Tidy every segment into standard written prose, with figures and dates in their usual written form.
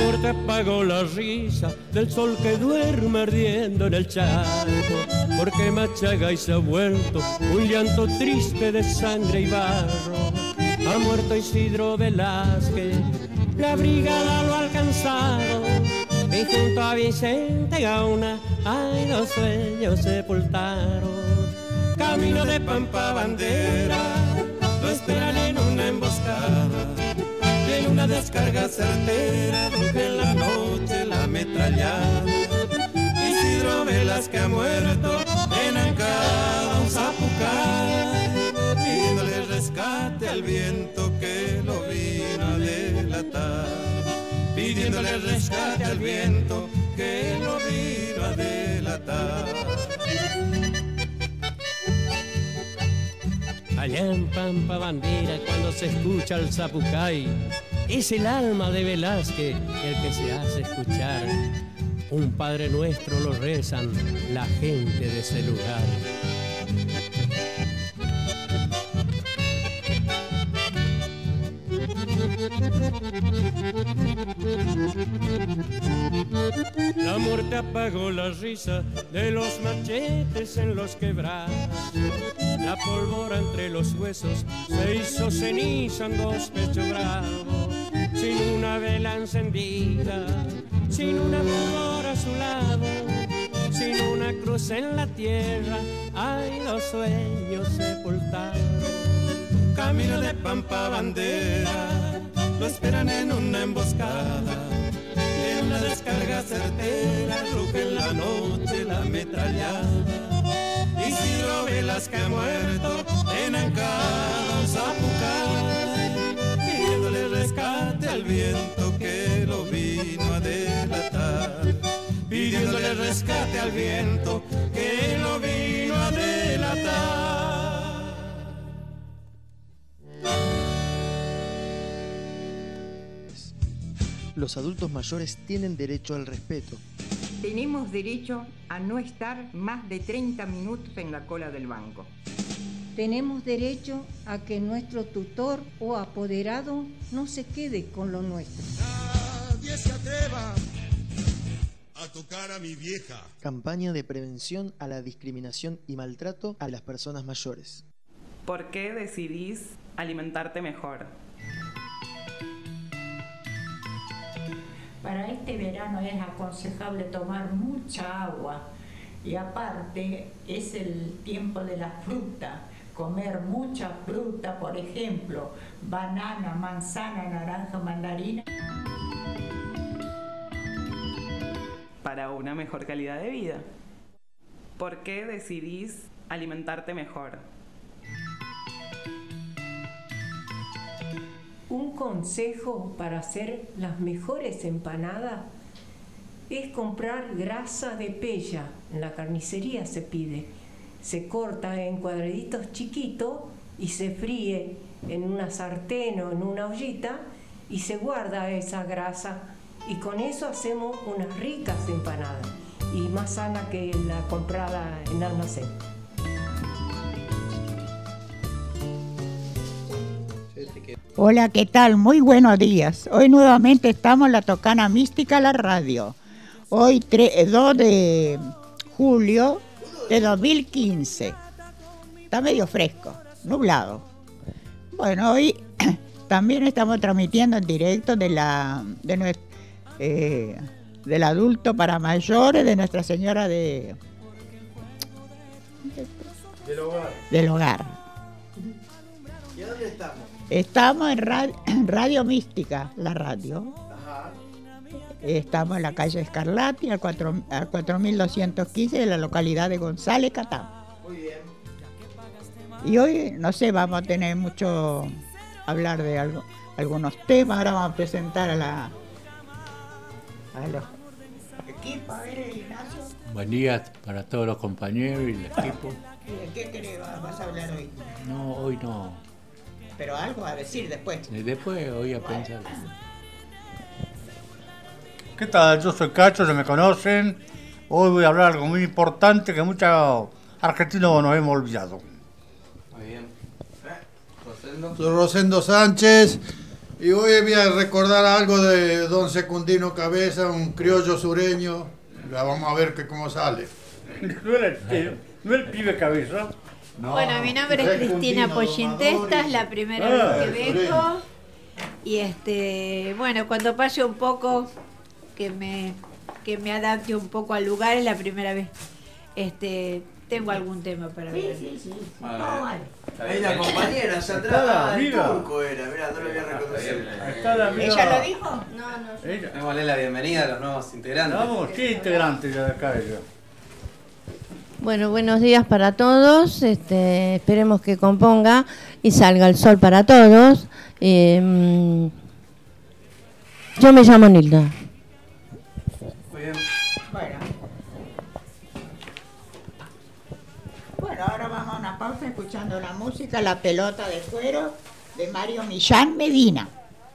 muerte apagó la risa del sol que duerme ardiendo en el charco, porque Machaga y se ha vuelto un llanto triste de sangre y barro. Ha muerto Isidro Velázquez, la brigada lo ha alcanzado, y junto a Vicente Gauna, ay, los sueños sepultaron. Camino de Pampa Bandera, lo esperan en una emboscada, y en una descarga certera ruge en la noche la ametrallada. Isidro Velázquez ha muerto en Ancada, un zapucay, pidiéndole rescate al viento que lo vino a delatar, pidiéndole rescate al viento que lo vino a delatar. Allá en Pampa Bandera, cuando se escucha el zapucay, es el alma de Velázquez el que se hace escuchar. Un Padre Nuestro lo rezan la gente de ese lugar. La muerte apagó la risa de los machetes en los quebrados. La pólvora entre los huesos se hizo ceniza en dos pechos bravos. Sin una vela encendida, sin una flor a su lado, sin una cruz en la tierra, ay, los sueños sepultados. Camino de Pampa Bandera, lo esperan en una emboscada, en una descarga certera ruge en la noche la ametrallada. Isidro Velázquez ha muerto en Ancada, un zapucay, pidiéndole rescate al viento que lo vino a delatar, pidiéndole rescate al viento que lo vino a delatar. Los adultos mayores tienen derecho al respeto. Tenemos derecho a no estar más de 30 minutos en la cola del banco. Tenemos derecho a que nuestro tutor o apoderado no se quede con lo nuestro. Nadie se atreva a tocar a mi vieja. Campaña de prevención a la discriminación y maltrato a las personas mayores. ¿Por qué decidís alimentarte mejor? Para este verano es aconsejable tomar mucha agua y aparte es el tiempo de la fruta, comer mucha fruta, por ejemplo, banana, manzana, naranja, mandarina. Para una mejor calidad de vida. ¿Por qué decidís alimentarte mejor? Un consejo para hacer las mejores empanadas es comprar grasa de pella. En la carnicería se pide. Se corta en cuadraditos chiquitos y se fríe en una sartén o en una ollita y se guarda esa grasa. Y con eso hacemos unas ricas empanadas y más sana que la comprada en almacén. Hola, ¿qué tal? Muy buenos días. Hoy nuevamente estamos en la Tocana Mística, la radio. Hoy 2 de julio de 2015. Está medio fresco, nublado. Bueno, hoy también estamos transmitiendo en directo del adulto para mayores de Nuestra Señora del Hogar. ¿Y dónde estamos? Estamos en Radio Mística, la radio. Ajá. Estamos en la calle Escarlati, al 4215 de la localidad de González, Catán. Muy bien. Y hoy, no sé, vamos a tener mucho hablar de algunos temas. Ahora vamos a presentar a los equipos. A ver, Ignacio. Buen día para todos los compañeros y el equipo. ¿Y de qué vas a hablar hoy? No, hoy no. Pero algo a decir después. Después voy a pensar. ¿Qué tal? Yo soy Cacho, ya me conocen. Hoy voy a hablar algo muy importante que muchos argentinos nos hemos olvidado. Muy bien. Soy Rosendo Sánchez. Y hoy voy a recordar algo de don Secundino Cabeza, un criollo sureño. La vamos a ver cómo sale. ¿No el pibe Cabeza? No, bueno, mi nombre es Cristina Pollintesta, es la primera vez que vengo. Y bueno, cuando pase un poco, que me adapte un poco al lugar, es la primera vez. Tengo algún tema para ver. Sí. Ahí la compañera, allá atrás, el turco era, mirá, no lo había reconocido. ¿Ella lo dijo? No. Démosle la bienvenida a los nuevos integrantes. Vamos, ¿qué integrantes ya de acá ella? Bueno, buenos días para todos. Esperemos que componga y salga el sol para todos. Yo me llamo Nilda. Muy bien. Bueno, ahora vamos a una pausa escuchando la música La Pelota de Cuero de Mario Millán Medina.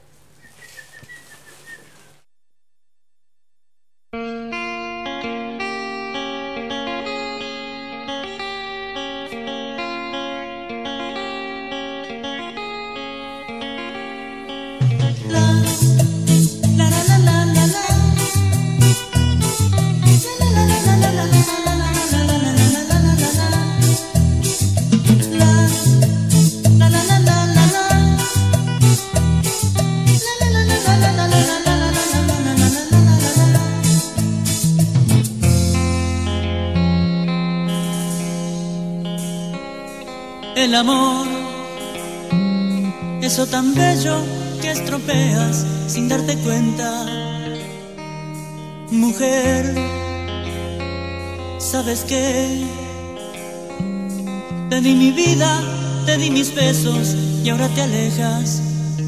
El amor, eso tan bello que estropeas sin darte cuenta. Mujer, ¿sabes qué? Te di mi vida, te di mis besos y ahora te alejas.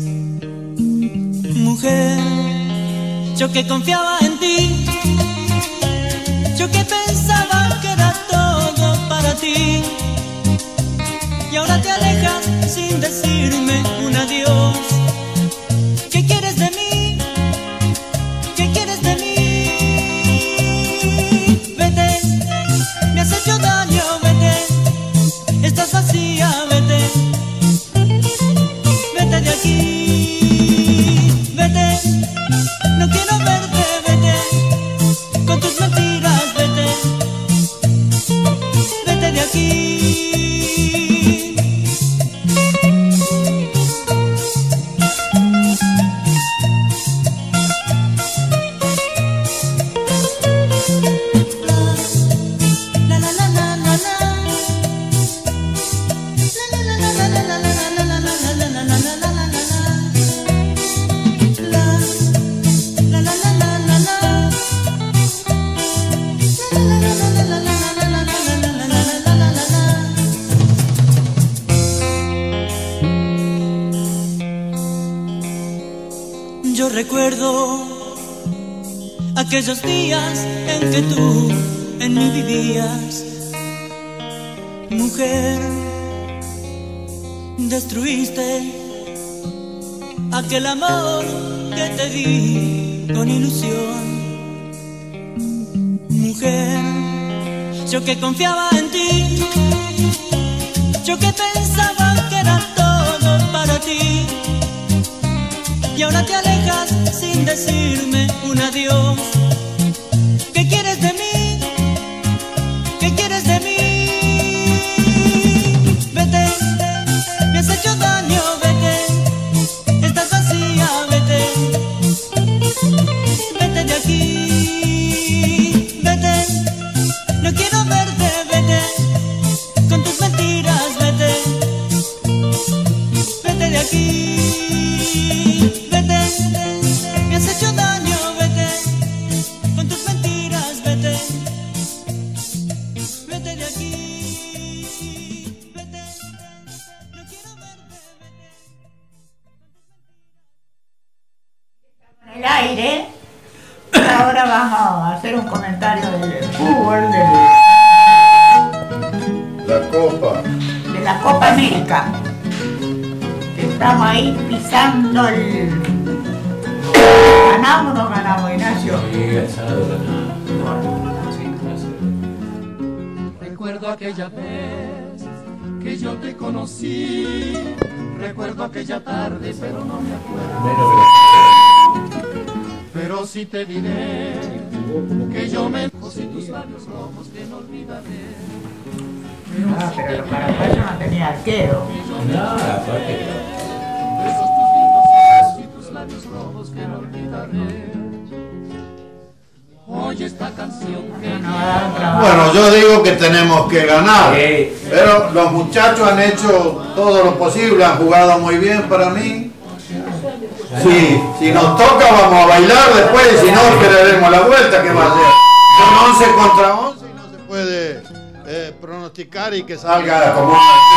Mujer, yo que confiaba en ti, yo que pensaba que era todo para ti. Y ahora te alejas sin decirme un adiós. ¿Qué quieres de mí? ¿Qué quieres de mí? Vete, me has hecho daño, vete. Estás vacía, vete. Vete de aquí, vete. No quiero verte, vete. Con tus mentiras, vete. Vete de aquí. Yo recuerdo aquellos días en que tú en mí vivías. Mujer, destruiste aquel amor que te di con ilusión. Mujer, yo que confiaba en ti, yo que pensaba que era todo para ti. Y ahora te alejas sin decirme un adiós. ¿Qué quieres de mí? ¿Qué quieres de mí? Vete, me has hecho daño, vete. Estás vacía, vete. Vete de aquí, vete. No quiero verte, vete. Con tus mentiras, vete. Vete de aquí. Me has hecho daño, vete. Con tus mentiras, vete. Vete de aquí. Vete. No quiero verte, vete. En el aire. Ahora vamos a hacer un comentario del fútbol de la Copa América. Estamos ahí pisando el... ¿Ganamos o no ganamos, Ignacio? Sí, el sábado ganamos. Recuerdo aquella vez que yo te conocí, Recuerdo aquella tarde, pero no me acuerdo. Pero sí te diré que yo me cosí tus labios rojos que no olvidaré. Pero los paraguayos no tenía arquero. No, aparte que Esos tus lindos ojos y tus labios rojos que no olvidaré. Oye esta canción que Bueno, yo digo que tenemos que ganar, pero los muchachos han hecho todo lo posible, han jugado muy bien para mí. Sí, si nos toca vamos a bailar después, y si no, que le demos la vuelta, que va a ser. Son 11 contra 11 y no se puede pronosticar y que salga como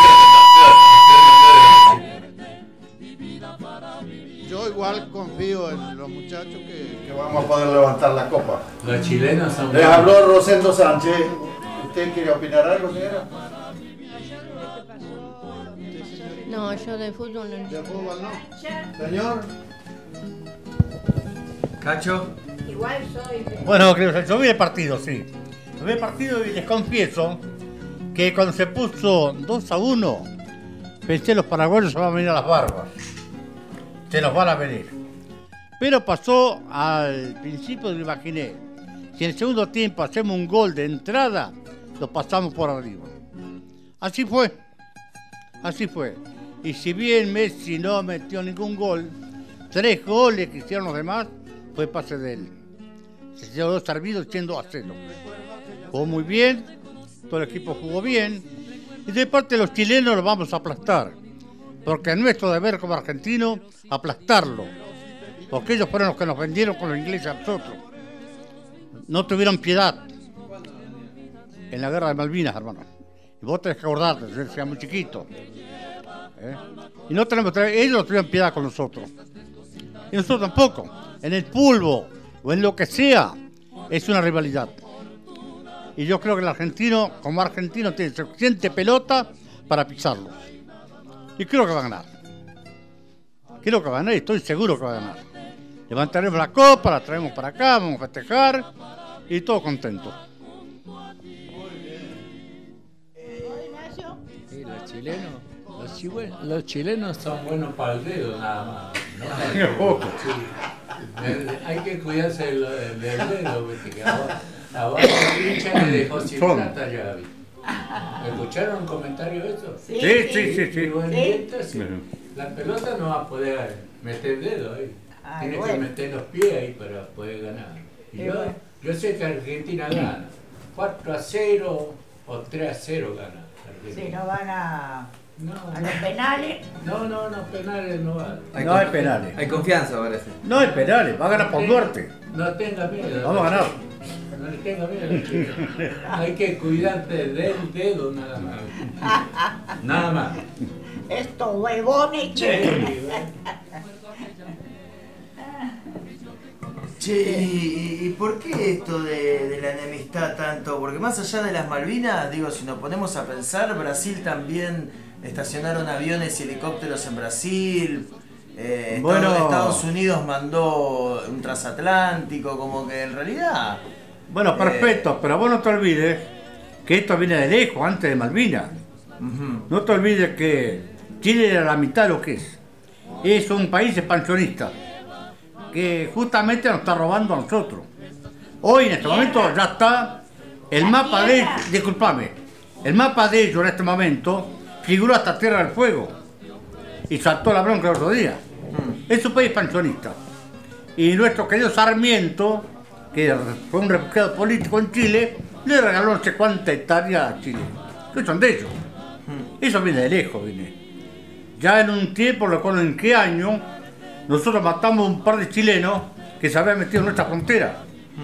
Yo igual confío en los muchachos que vamos a poder levantar la copa. los chilenos son Les habló Rosendo Sánchez. ¿Usted quiere opinar algo, señora? No, yo de fútbol no. ¿De fútbol no? Señor. Cacho. Igual soy. Bueno, yo vi el partido, sí. Yo vi el partido y les confieso que cuando se puso 2-1, pensé los paraguayos se van a venir a las barbas. Se nos van a venir. Pero pasó al principio, me imaginé. Si en el segundo tiempo hacemos un gol de entrada, lo pasamos por arriba. Así fue. Así fue. Y si bien Messi no metió ningún gol, 3 goles que hicieron los demás, fue pase de él. Se quedó servido siendo a 0. Jugó muy bien, todo el equipo jugó bien. Y de parte de los chilenos los vamos a aplastar. Porque es nuestro deber como argentinos aplastarlo. Porque ellos fueron los que nos vendieron con los ingleses a nosotros. No tuvieron piedad en la guerra de Malvinas, hermano. Y vos tenés que acordarte, desde que muy chiquito. Y no tenemos, ellos no tuvieron piedad con nosotros. Y nosotros tampoco. En el fútbol o en lo que sea, es una rivalidad. Y yo creo que el argentino, como argentino, tiene suficiente pelota para pisarlo. Y creo que va a ganar. Creo que va a ganar y estoy seguro que va a ganar. Levantaremos la copa, la traemos para acá, vamos a festejar y todo contento. Sí, los chilenos son buenos para el dedo nada más. ¿No? Sí. Hay que cuidarse del dedo, ¿viste? Que abajo pincha le dejó sin plata ya. ¿Escucharon un comentario de eso? Sí. Y bueno, entonces, la pelota no va a poder meter el dedo ahí. Tiene que meter los pies ahí para poder ganar. Y yo sé que Argentina gana. 4-0 o 3-0 gana Argentina. Si no van a los penales. No, penales no van. No hay penales. Hay confianza, parece. No hay penales, va a ganar por muerte. No tenga miedo. Vamos a ganar. No le tenga miedo, chico. Hay que cuidarte del dedo nada más. Nada más. Estos huevones, che. Che, ¿y por qué esto de la enemistad tanto? Porque más allá de las Malvinas, digo, si nos ponemos a pensar, Brasil también estacionaron aviones y helicópteros en Brasil. Estados Unidos mandó un transatlántico, como que en realidad... Bueno, perfecto, pero vos no te olvides que esto viene de lejos, antes de Malvinas. No te olvides que Chile era la mitad de lo que es. Es un país expansionista que justamente nos está robando a nosotros. Hoy en este momento ya está el mapa de ellos, discúlpame, el mapa de ellos en este momento figuró hasta Tierra del Fuego y saltó la bronca el otro día. Es un país expansionista. Y nuestro querido Sarmiento, que fue un refugiado político en Chile, le regaló no sé cuánta hectárea a Chile. Que son de ellos. Eso viene de lejos, viene. Ya en un tiempo, recuerdo en qué año, nosotros matamos un par de chilenos que se habían metido en nuestra frontera.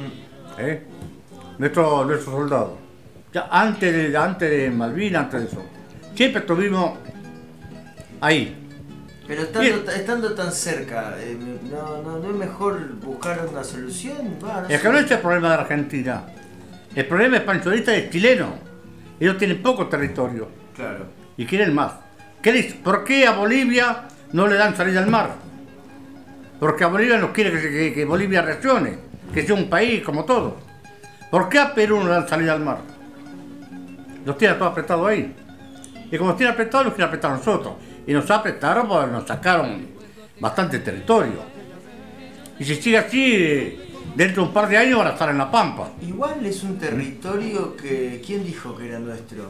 Nuestros soldados. Ya antes de Malvinas, antes de eso. Siempre estuvimos ahí. Pero estando tan cerca, ¿no es mejor buscar una solución? Es que no es el problema de Argentina. El problema expansionista es chileno. Ellos tienen poco territorio. Claro. Y quieren más. ¿Por qué a Bolivia no le dan salida al mar? Porque a Bolivia no quiere que Bolivia reaccione, que sea un país como todo. ¿Por qué a Perú no le dan salida al mar? Los tienen todos apretados ahí. Y como los tienen apretados, los quieren apretar a nosotros. y nos apretaron porque nos sacaron bastante territorio. Y si sigue así, dentro de un par de años van a estar en la Pampa. Igual es un territorio que... ¿Quién dijo que era nuestro?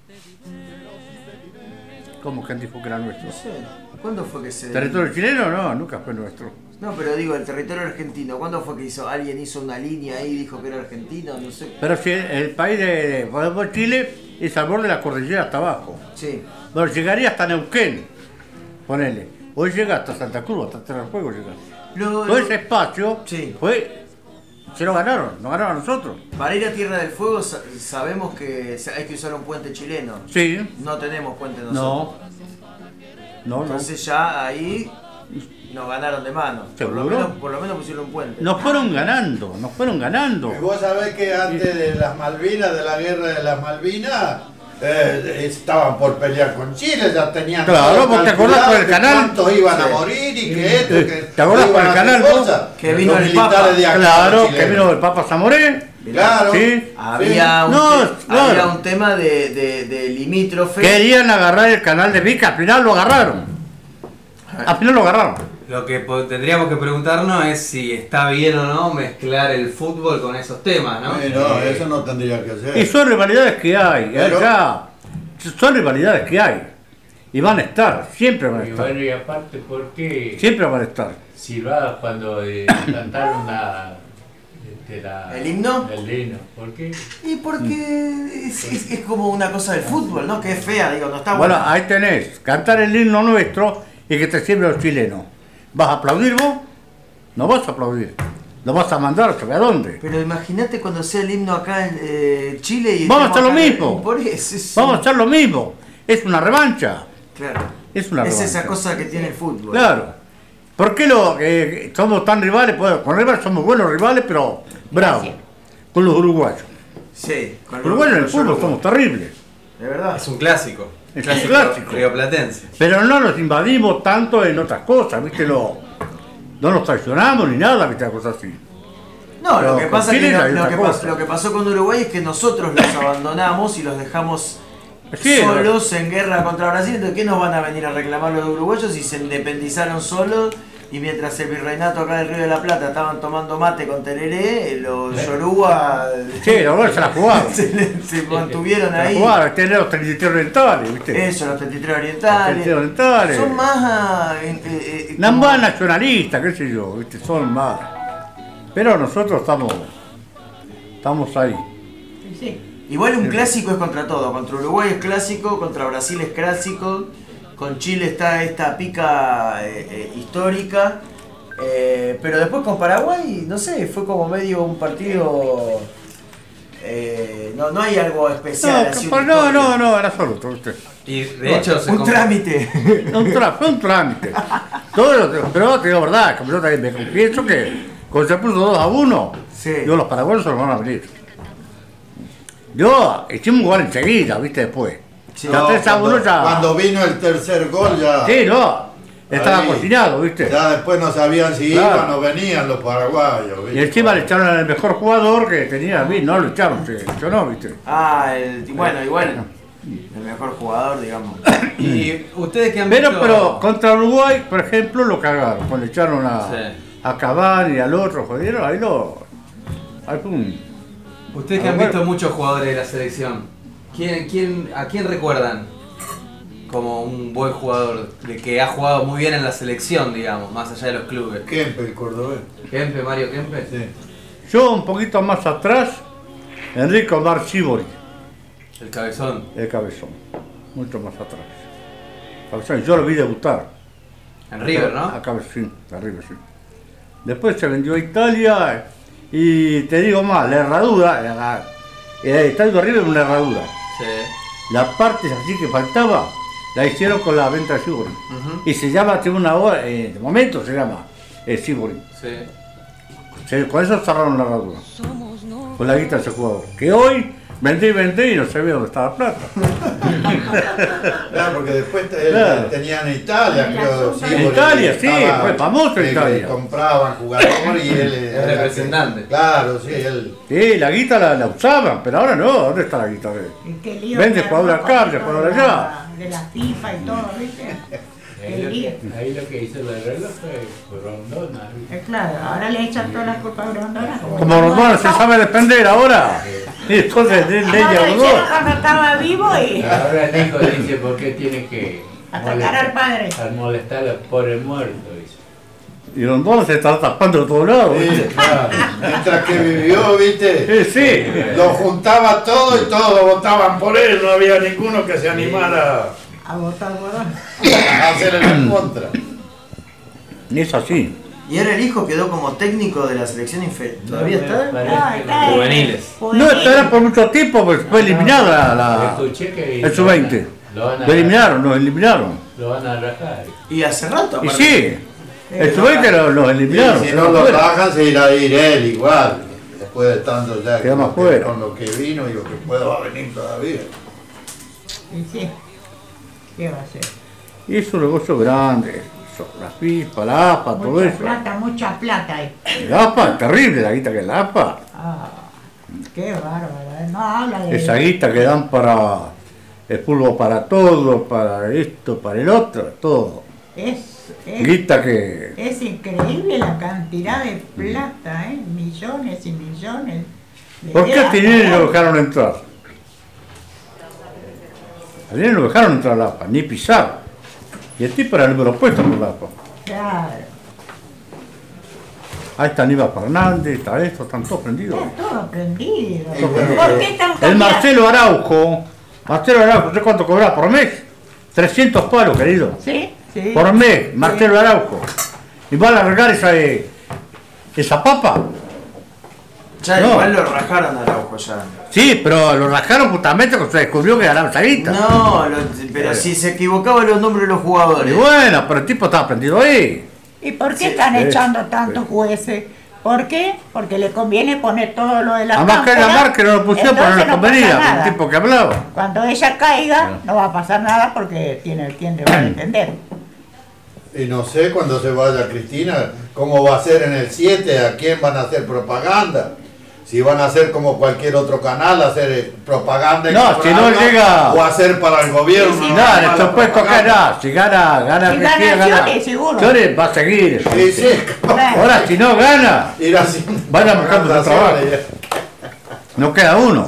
¿Cómo que dijo que era nuestro? No sé. ¿Cuándo fue que se... ¿Territorio chileno? No, nunca fue nuestro. No, pero digo, el territorio argentino, ¿cuándo fue que alguien hizo una línea ahí y dijo que era argentino? No sé. Pero si el país de por ejemplo, Chile es al borde de la cordillera hasta abajo. Sí. Bueno, llegaría hasta Neuquén, ponele. Hoy llega hasta Santa Cruz, hasta Tierra del Fuego llega. Todo ese espacio se lo ganaron, nos ganaron a nosotros. Para ir a Tierra del Fuego sabemos que hay que usar un puente chileno. Sí. No tenemos puente nosotros. No. Entonces ya ahí nos ganaron de mano. ¿Seguro? Por lo menos pusieron un puente. Nos fueron ganando. Y vos sabés que antes de las Malvinas, de la guerra de las Malvinas, estaban por pelear con Chile, ya tenían. Claro, vos te acordás por el canal. ¿Cuántos iban a morir y que esto? Que ¿te acordás por el canal? Que vino el Papa. Claro, que vino el Papa Zamoré. Claro. Sí. Había un tema de limítrofe. Querían agarrar el canal de Vica, al final lo agarraron. Lo que tendríamos que preguntarnos es si está bien o no mezclar el fútbol con esos temas, ¿no? No, eso no tendría que ser. Y son rivalidades que hay, acá. Son rivalidades que hay. Y van a estar, siempre van a estar. Y bueno, y aparte, ¿por qué? Siempre van a estar. Silbaba cuando cantaron ¿el himno? El himno, ¿por qué? Y porque es como una cosa del fútbol, ¿no? Que es fea, digo, no está bueno. buena. Ahí tenés, cantar el himno nuestro y que te sirve los chilenos. ¿Vas a aplaudir vos? No vas a aplaudir. Lo vas a mandar a saber a dónde. Pero imagínate cuando sea el himno acá en Chile y... Vamos a hacer lo mismo. Por eso, vamos a hacer lo mismo. Es una revancha. Claro. Es una revancha. Es esa cosa que tiene el fútbol. Claro. ¿Por qué somos tan rivales? Pues, con River somos buenos rivales, pero bravos. Con los uruguayos. Sí. Con los uruguayos en el fútbol somos terribles. De verdad. Es un clásico. Es un clásico. Rioplatense. Pero no nos invadimos tanto en otras cosas, ¿viste? No nos traicionamos ni nada, ¿viste? Cosas así. No, pero lo que pasa es Chile que lo que pasó con Uruguay es que nosotros los abandonamos y los dejamos solos en guerra contra Brasil. Entonces, ¿qué nos van a venir a reclamar los uruguayos si se independizaron solos? Y mientras el virreinato acá del Río de la Plata estaban tomando mate con tereré, los yoruba se la jugaron. se mantuvieron ahí. Jugaron, tener los 33 orientales, ¿viste? Eso, los 33 orientales. Son más... más nacionalistas, qué sé yo, ¿viste? Son más... Pero nosotros estamos ahí. Sí. Igual un clásico es contra todo. Contra Uruguay es clásico, contra Brasil es clásico. Con Chile está esta pica histórica, pero después con Paraguay, no sé, fue como medio un partido, no hay algo especial. No, era solo usted. Y de hecho un trámite. Fue un trámite. Pero te digo verdad, como yo también me confieso que cuando se puso 2-1, yo los paraguayos se los van a venir. Hicimos un gol enseguida, viste, después. Sí, cuando vino el tercer gol ya... Sí, estaba cocinado, ¿viste? Ya después no sabían si iban o venían los paraguayos, ¿viste? Y encima le echaron al mejor jugador que tenía, no lo echaron, se echó, ¿viste? Bueno, igual, el mejor jugador, digamos. Y ustedes que han visto... Pero contra Uruguay, por ejemplo, lo cagaron, cuando le echaron a Cavani y al otro, jodieron, ahí ustedes que han visto muchos jugadores de la selección, ¿a quién recuerdan como un buen jugador que ha jugado muy bien en la selección, digamos, más allá de los clubes? Kempe, el cordobés. Mario Kempe. Sí. Yo un poquito más atrás, Enrique Omar Sibori. El cabezón. Mucho más atrás. Cabezón, yo lo vi debutar. En River, ¿no? A River, sí. Después se vendió a Italia y te digo más, la herradura, el estadio de River es una herradura. Sí. La parte así que faltaba, la hicieron con la venta de Sibori. Y se llama, tiene una hora, de momento se llama Sibori. Sí. Con eso cerraron la herradura. Con la guita de ese jugador. Que hoy vendí y no sabía dónde estaba la plata. Claro, porque después tenían en Italia, creo. En Italia, sí, fue famoso en Italia. Compraban jugadores y él era representante. Claro, sí, él. Sí, la guita la usaban, pero ahora no. ¿Dónde está la guita de él? Vende jugador acá, jugador allá. De la FIFA y todo, ¿viste? Ahí lo que hizo el reloj fue Rondona. Claro, ahora le echan todas las culpas a Rondona. Como Rondona se sabe defender ahora. Y entonces de ella cuando estaba vivo y... Ahora el hijo dice por qué tiene que atacar al padre. Al molestar por el muerto. Dice. Y Rondona se está tapando de todos lados. Sí, claro. Mientras que vivió, ¿viste? Sí. Lo juntaba todo y todos votaban por él. No había ninguno que se animara a votar por a hacer en contra. Y es así. Y ahora el hijo quedó como técnico de la selección inferior. ¿Todavía está? Juveniles. No, estará por mucho tiempo, pues fue eliminada el sub-20. Lo eliminaron. Lo van a rajar. Y hace rato. Y sí, el sub-20 lo eliminaron. Y si no lo rajan, se irá a ir él igual. Después de tanto ya con lo que vino y lo que pueda va a venir todavía. Y sí, ¿qué va a hacer? Y es un negocio grande. La FIFA, la APA, todo eso. Mucha plata ahí. La APA, terrible la guita que es la APA. Qué bárbaro, no habla de... Esa guita que dan para el fútbol, para todo, para esto, para el otro, todo. Guita que... Es increíble la cantidad de plata, millones y millones. ¿Por qué a Tinelli no dejaron entrar? A Tinelli no dejaron entrar a la APA, ni pisar. Y el tipo era el número puesto por la APA. Claro. Ahí está Aníbal Fernández, está esto, están todos prendidos. Está todo prendido. ¿Por qué están el Marcelo Araujo, ¿sé cuánto cobraba por mes? 300 palos, querido. Sí. Por mes, Marcelo Araujo. Y va a largar esa papa. Ya igual lo rajaron a Araujo ya. Sí, pero lo rajaron justamente cuando se descubrió que ganaba esa guita. No, pero si se equivocaban los nombres de los jugadores. Y bueno, pero el tipo estaba prendido ahí. ¿Y por qué están echando tantos jueces? ¿Por qué? Porque le conviene poner todo lo de la Además que la marca no lo pusieron, pero no le convenía, el tipo que hablaba. Cuando ella caiga, no va a pasar nada porque tiene quien le va a entender. Y no sé cuando se vaya Cristina, cómo va a ser en el 7, a quién van a hacer propaganda. Si van a hacer como cualquier otro canal, hacer propaganda no, si no llega o hacer para el gobierno. Si esto puede tocar nada. Si gana seguro. Va a seguir. Sí. Ahora si no gana, vayan buscando su trabajo. No queda uno.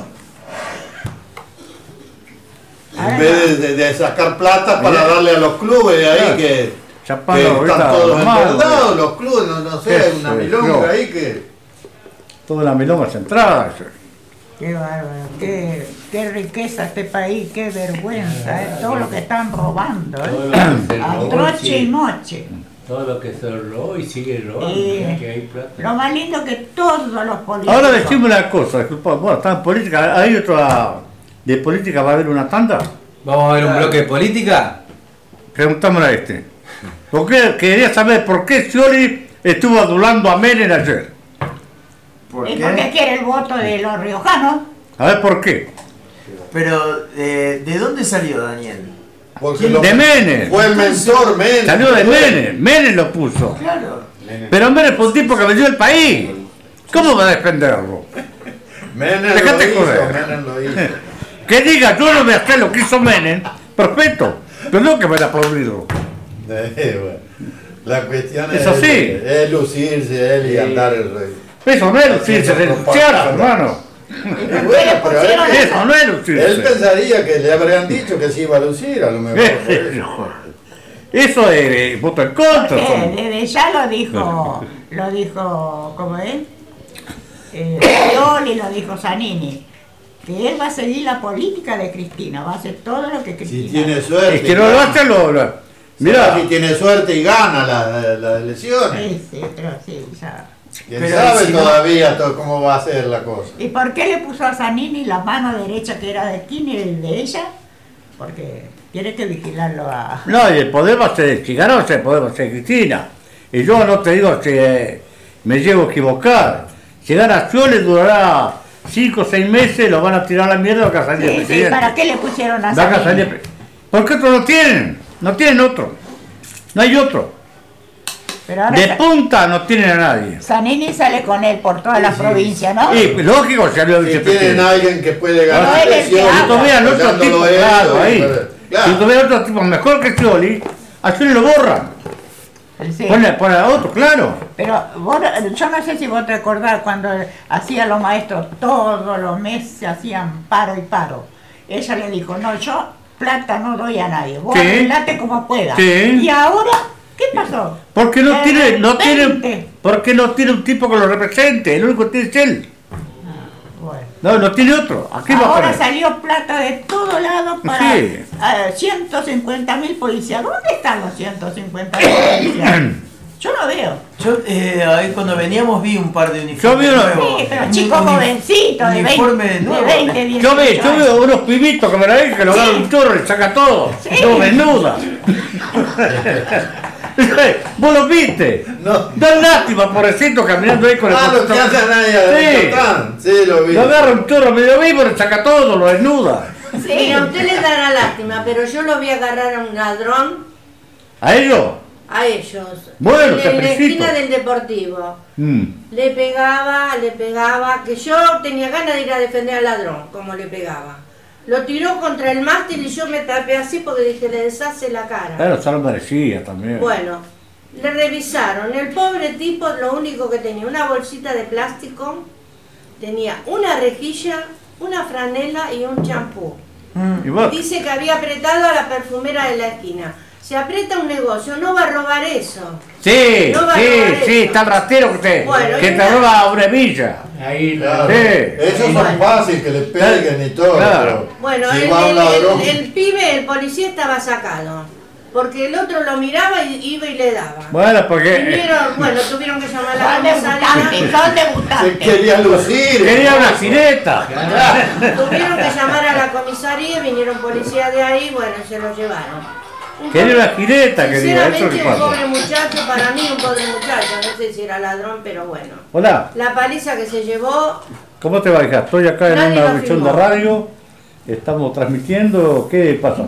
En vez de sacar plata para darle a los clubes ahí que están todos endeudados, los clubes, no sé, hay una milonga ahí que... Toda la milonga centrada. Qué bárbaro, qué riqueza este país, qué vergüenza, todo lo que están robando, a troche y moche. Todo lo que se robó y sigue robando, que hay plata. Lo más lindo que todos los políticos... Ahora decime una cosa, disculpa, bueno, está en política, ¿hay otra de política? ¿Va a haber una tanda? ¿Vamos a ver un bloque de política? Preguntámosle a este. Porque quería saber por qué Scioli estuvo adulando a Menem ayer. ¿Y por qué quiere el voto de los riojanos? A ver, ¿por qué? Pero, ¿de dónde salió Daniel? De Menem. Fue el mentor, Menem. Salió de Menem. Menem lo puso. Claro. Pero Menem fue un tipo que vendió el país. ¿Cómo va a defenderlo? Menem lo hizo. Que diga, yo no voy a hacer lo que hizo Menem. Perfecto. Pero no que me haya aplaudido. La cuestión es así. Es lucirse él y andar el rey. Eso no es lucirse, es denunciarse, hermano. Bueno, pero eso no es lucirse. Él pensaría que le habrían dicho que se iba a lucir, a lo mejor. Eso es voto en contra. Desde ya lo dijo, ¿cómo es? Scioli, lo dijo Zanini. Que él va a seguir la política de Cristina, va a hacer todo lo que Cristina. Si tiene suerte. Es que no lo hace, mira, si tiene suerte y gana las elecciones. Sí, pero sí, ya. ¿Quién sabe todavía cómo va a ser la cosa? ¿Y por qué le puso a Zanini la mano derecha que era de Kirchner y de ella? Porque tiene que vigilarlo a... No, y el poder va a ser, si ganó el poder va a ser Cristina. Y yo no te digo que me llevo a equivocar. Si gana Scioli durará 5 o 6 meses, lo van a tirar a la mierda a salir el presidente. ¿Para qué le pusieron a Zanini? Porque otros no tienen. No tienen otro. No hay otro. Pero ahora de punta no tienen a nadie. Zanini sale con él por todas las provincias, ¿no? Y lógico, salió vicepresidente. Tienen a alguien que puede ganar. Si tuviera otro tipo, claro, ahí. Si tuviera otro tipo mejor que Scioli, así lo borran. Sí. Pone a otro, claro. Pero vos, yo no sé si vos te acordás cuando hacían los maestros todos los meses hacían paro y paro. Ella le dijo, no, yo plata no doy a nadie, vos arreglate como puedas. Sí. Y ahora, ¿qué pasó? Porque no tiene un tipo que lo represente, el único que tiene es él. No tiene otro. ¿A qué va a Ahora poner? salió plata de todo lado para Sí. 150.000 policías. ¿Dónde están los 150.000 policías? Yo no veo. Yo ahí cuando veníamos vi un par de uniformes. Yo vi unos Sí, pero chicos jovencitos de 20, 18 Yo años. veo unos pibitos que me la ven que lo agarran un chorro y saca todo. Sí. No, desnuda. ¿Vos los viste? No. Dan lástima, pobrecito, caminando ahí con el lo que hacen ahí, sí, lo vi. Lo agarra un chorro medio vivo, le saca todo, lo desnuda. Sí, a usted le dará lástima, pero yo lo vi agarrar a un ladrón, ¿A ellos? a ellos, Bueno, te en la felicito. esquina del Deportivo. Le pegaba, que yo tenía ganas de ir a defender al ladrón, como le pegaba. Lo tiró contra el mástil y yo me tapé así porque dije, le deshace la cara. Claro, se lo merecía también. Bueno, le revisaron. El pobre tipo lo único que tenía, una bolsita de plástico, tenía una rejilla, una franela y un champú. ¿Y vos? Dice que había apretado a la perfumera de la esquina. Se aprieta un negocio, no va a robar eso. Sí, No va a robar eso. está el ratero que Bueno, te y roba una hebilla. Ahí Claro. Sí. Esos son fáciles, que le peguen y todo. Claro. Bueno, Si va un ladrón. el pibe, el policía estaba sacado. Porque el otro lo miraba y iba y le daba. Bueno, porque Tuvieron que llamar a la comisaría. Son debutantes. Se quería lucir. quería una jineta. Tuvieron que llamar a la comisaría, vinieron policías de ahí, bueno, se los llevaron. Quería una jineta, quería. Eso es lo Sinceramente, que un pasa. pobre muchacho, para mí un pobre muchacho, no sé si era ladrón, pero bueno. Hola, La paliza que se llevó, ¿cómo te va, hija? Estoy acá en Nadie una lo audición filmó. de radio. Estamos transmitiendo. ¿Qué pasa?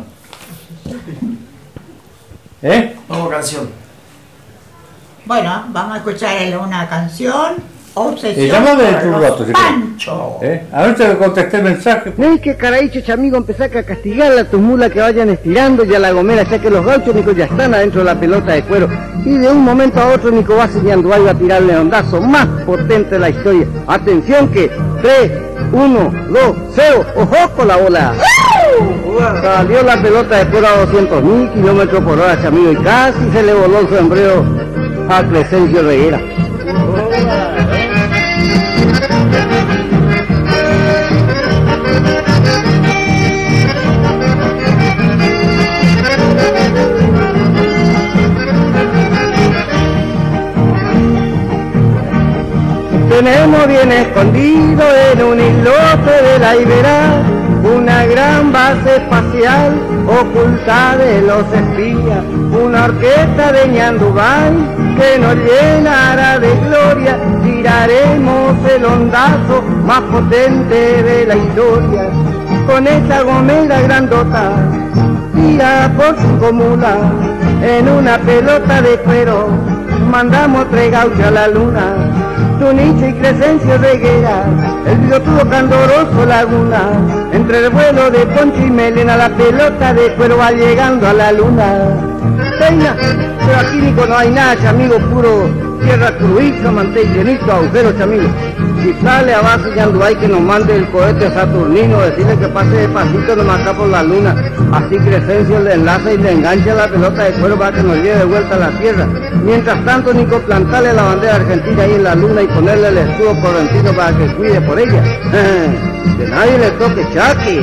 Vamos canción. Bueno, vamos a escuchar una canción. Obsesión Llámame por dentro de un los rato, si querés. Pancho. A ver si le contesté el mensaje. No es que caray, amigo, empezá a castigarla a tus mulas que vayan estirando y a la gomera, ya que los gauchos, Nico, ya están adentro de la pelota de cuero. Y de un momento a otro, Nico, va señalando ahí, va a tirarle el ondazo más potente de la historia. Atención que 3, 1, 2, 0, ¡ojo con la bola! Salió la pelota de cuero a 200.000 kilómetros por hora, amigo, y casi se le voló el sombrero a Crescencio Reguera. Tenemos bien escondido en un islote de la Iberá una gran base espacial oculta de los espías, una orquesta de Ñandubay que nos llenará de gloria, tiraremos el ondazo más potente de la historia, con esa gomera grandota, tira por 5 mulas, en una pelota de cuero, mandamos 3 gauchos a la luna. Tunicho y Crescencio Reguera, el bigotudo candoroso Laguna, entre el vuelo de Poncho y Melena, la pelota de cuero va llegando a la luna. Peña, pero aquí Nico no hay nada, chamigo, puro tierra crujiza, mantellenito, agujeros, chamigo. Si sale a base Ñandubay que nos mande el cohete saturnino, decirle que pase despacito nomás acá por la luna, así Crescencio le enlaza y le engancha la pelota de cuero para que nos lleve de vuelta a la tierra. Mientras tanto, Nico, plantarle la bandera argentina ahí en la luna y ponerle el escudo correntino para que cuide por ella. Que nadie le toque Chucky.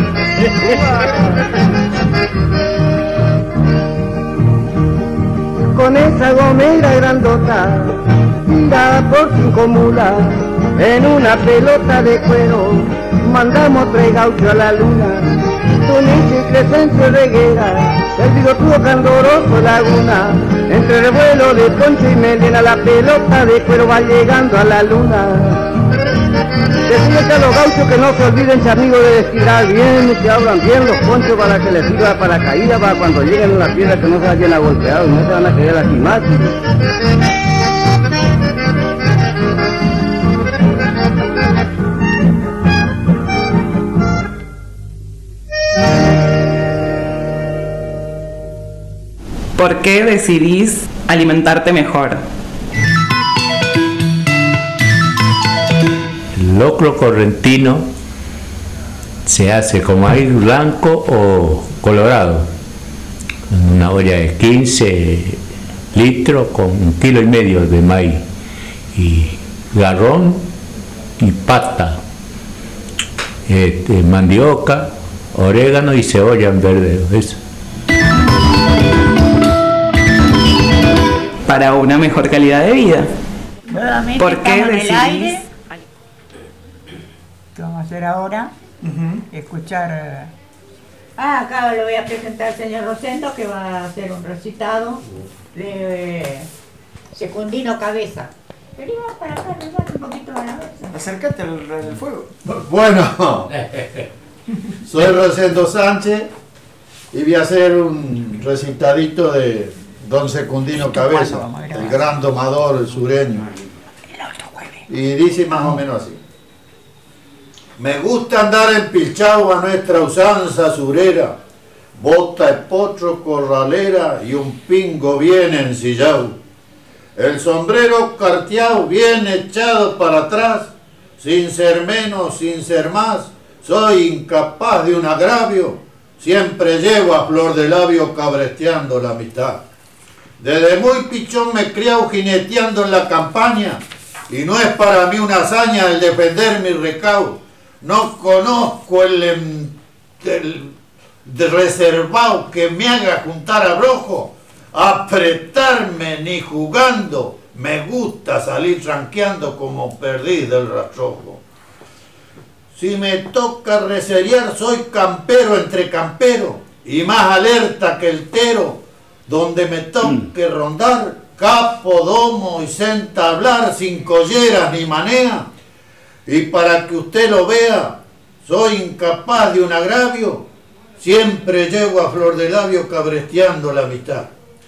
Con esa gomera grandota, tirada por 5 mulas, en una pelota de cuero, mandamos 3 gauchos a la luna. Tunicho y Crescencio Reguera, el bigotudo candoroso Laguna, entre el vuelo de Poncho y Melena, la pelota de cuero va llegando a la luna. Decirle a los gauchos que no se olviden, amigos, de estirar bien y que abran bien los ponchos para que les sirva para caída, para cuando lleguen a la piedra que no se vayan a golpear, no se van a querer lastimar. ¿Por ¿Por qué decidís alimentarte mejor? El locro correntino se hace con maíz blanco o colorado, en una olla de 15 litros con 1,5 kilos de maíz y garrón y pata, mandioca, orégano y cebolla en verde. Eso. Para una mejor calidad de vida. Nuevamente ¿Por qué estamos en el decidís? aire. ¿Qué vamos a hacer ahora? Escuchar. Acá lo voy a presentar al señor Rosendo, que va a hacer un recitado de Secundino Cabeza. Vení vos para acá, remate un poquito a la vez. Acércate al fuego. Bueno, soy Rosendo Sánchez y voy a hacer un recitadito de Don Secundino Cabeza, el gran domador sureño. Y dice más o menos así. Me gusta andar empilchado a nuestra usanza surera, bota de potro corralera y un pingo bien ensillado. El sombrero carteado bien echado para atrás, sin ser menos, sin ser más, soy incapaz de un agravio, siempre llevo a flor de labio cabresteando la amistad. Desde muy pichón me he criado jineteando en la campaña, y no es para mí una hazaña el defender mi recaudo. No conozco el reservado que me haga juntar abrojo, apretarme ni jugando, me gusta salir tranqueando como perdiz del rastrojo. Si me toca reserear soy campero entre campero, y más alerta que el tero, donde me toque rondar, capo, domo y entablar sin colleras ni manea. Y para que usted lo vea, soy incapaz de un agravio, siempre llego a flor de labio cabresteando la amistad.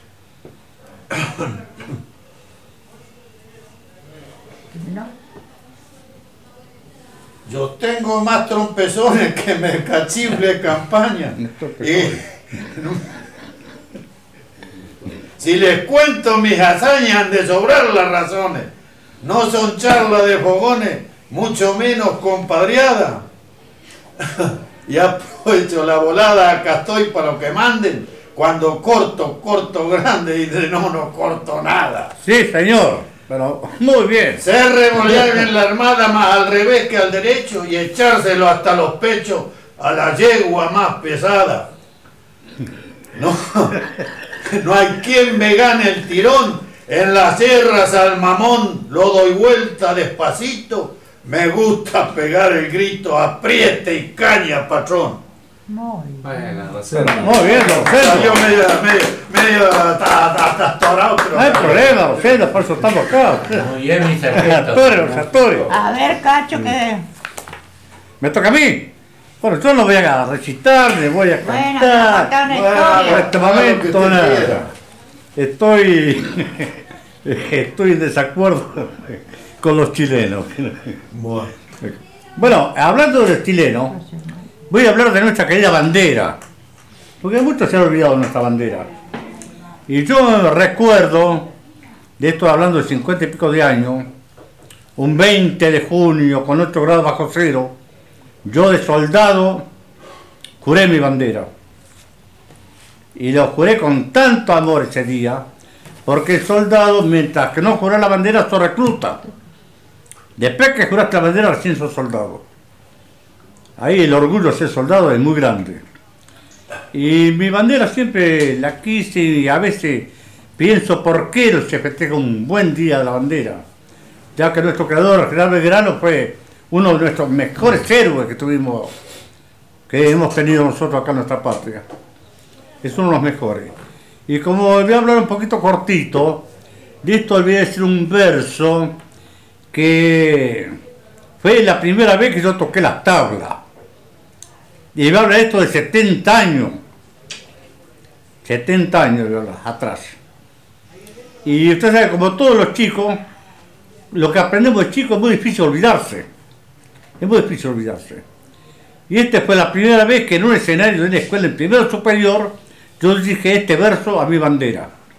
Yo tengo más trompezones que mercachifle campaña. Si les cuento mis hazañas han de sobrar las razones. No son charlas de fogones, mucho menos compadreada. Y aprovecho la volada, acá estoy para lo que manden. Cuando corto grande y de no corto nada. Sí, señor, pero muy bien. Sé revolear en la armada más al revés que al derecho y echárselo hasta los pechos a la yegua más pesada. No hay quien me gane el tirón. En las sierras al mamón lo doy vuelta despacito. Me gusta pegar el grito, apriete y caña, patrón. Muy bien, Muy bien, Salió medio atorado. No hay problema, Rosendo, por eso estamos acá. Muy bien, mi sargento. Sartorio. A ver, Cacho, que. ¿Me toca a mí? Bueno, yo no voy a recitar, ni voy a Bueno, cantar. contar una historia. En este momento nada. Estoy en desacuerdo con los chilenos. Bueno, hablando de los chilenos, voy a hablar de nuestra querida bandera, porque muchos se han olvidado de nuestra bandera. Y yo recuerdo, de esto hablando de 50 y pico de años, un 20 de junio con 8 grados bajo cero, yo de soldado juré mi bandera. Y lo juré con tanto amor ese día, porque el soldado, mientras que no jura la bandera, sos recluta. Después que juraste la bandera, recién sos soldado. Ahí el orgullo de ser soldado es muy grande. Y mi bandera siempre la quise y a veces pienso por qué no se festeja un buen día de la bandera. Ya que nuestro creador, General Belgrano, fue uno de nuestros mejores héroes que hemos tenido nosotros acá en nuestra patria. Es uno de los mejores. Y como voy a hablar un poquito cortito, de esto voy a decir un verso que fue la primera vez que yo toqué las tablas. Y voy a hablar de esto de 70 años. 70 años atrás. Y usted sabe, como todos los chicos, lo que aprendemos de chicos es muy difícil olvidarse. Es muy difícil olvidarse. Y esta fue la primera vez que en un escenario de la escuela en primero superior, yo dije este verso a mi bandera.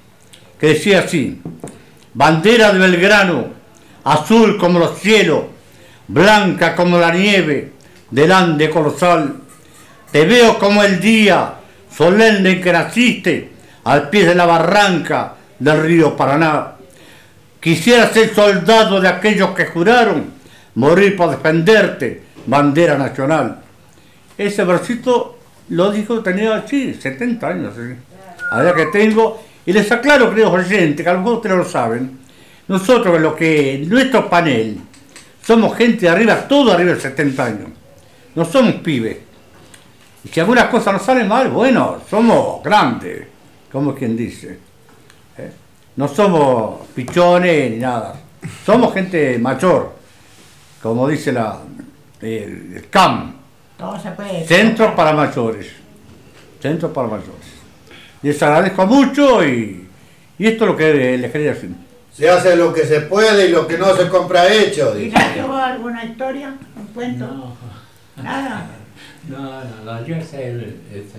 que decía así: bandera de Belgrano, azul como los cielos, blanca como la nieve del Ande colosal. Te veo como el día solemne en que naciste, al pie de la barranca del río Paraná. Quisiera ser soldado de aquellos que juraron morir por defenderte, bandera nacional. Ese versito lo dijo, tenía así, 70 años, ¿sí? A ver que tengo, y les aclaro, queridos oyentes, que a lo mejor ustedes lo saben, nosotros nuestro panel, somos gente de arriba, todo arriba de 70 años, no somos pibes. Y si algunas cosas nos salen mal, bueno, somos grandes, como quien dice. No somos pichones ni nada, somos gente mayor, como dice el CAM. Todo se puede. Centro para mayores. Centro para mayores. Les agradezco mucho y esto es lo que les quería decir. Se hace lo que se puede y lo que no se compra hecho. ¿Y no llevó alguna historia? ¿Un cuento? No. Nada. No, yo sé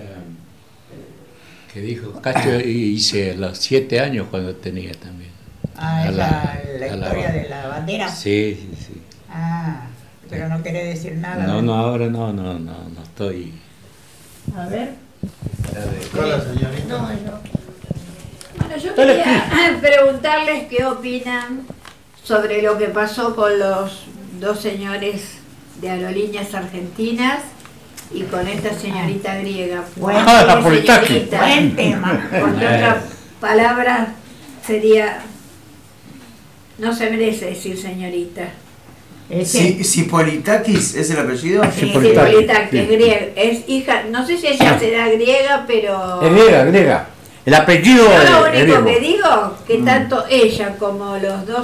que dijo Cacho, hice a los 7 años cuando tenía también. Ah, la historia de la bandera. Sí. Ah, pero no quiere decir nada. No, ahora no estoy. A ver. Hola, señorita. Bueno, yo quería preguntarles qué opinan sobre lo que pasó con los 2 señores de Aerolíneas Argentinas y con esta señorita griega. Buen tema. Porque otra palabra sería, no se merece decir señorita. ¿Sipolitakis es el apellido? Sí, Sipolitakis, griega. Es hija, no sé si ella será griega, pero... Es griega. El apellido es lo único que digo, que tanto ella como los dos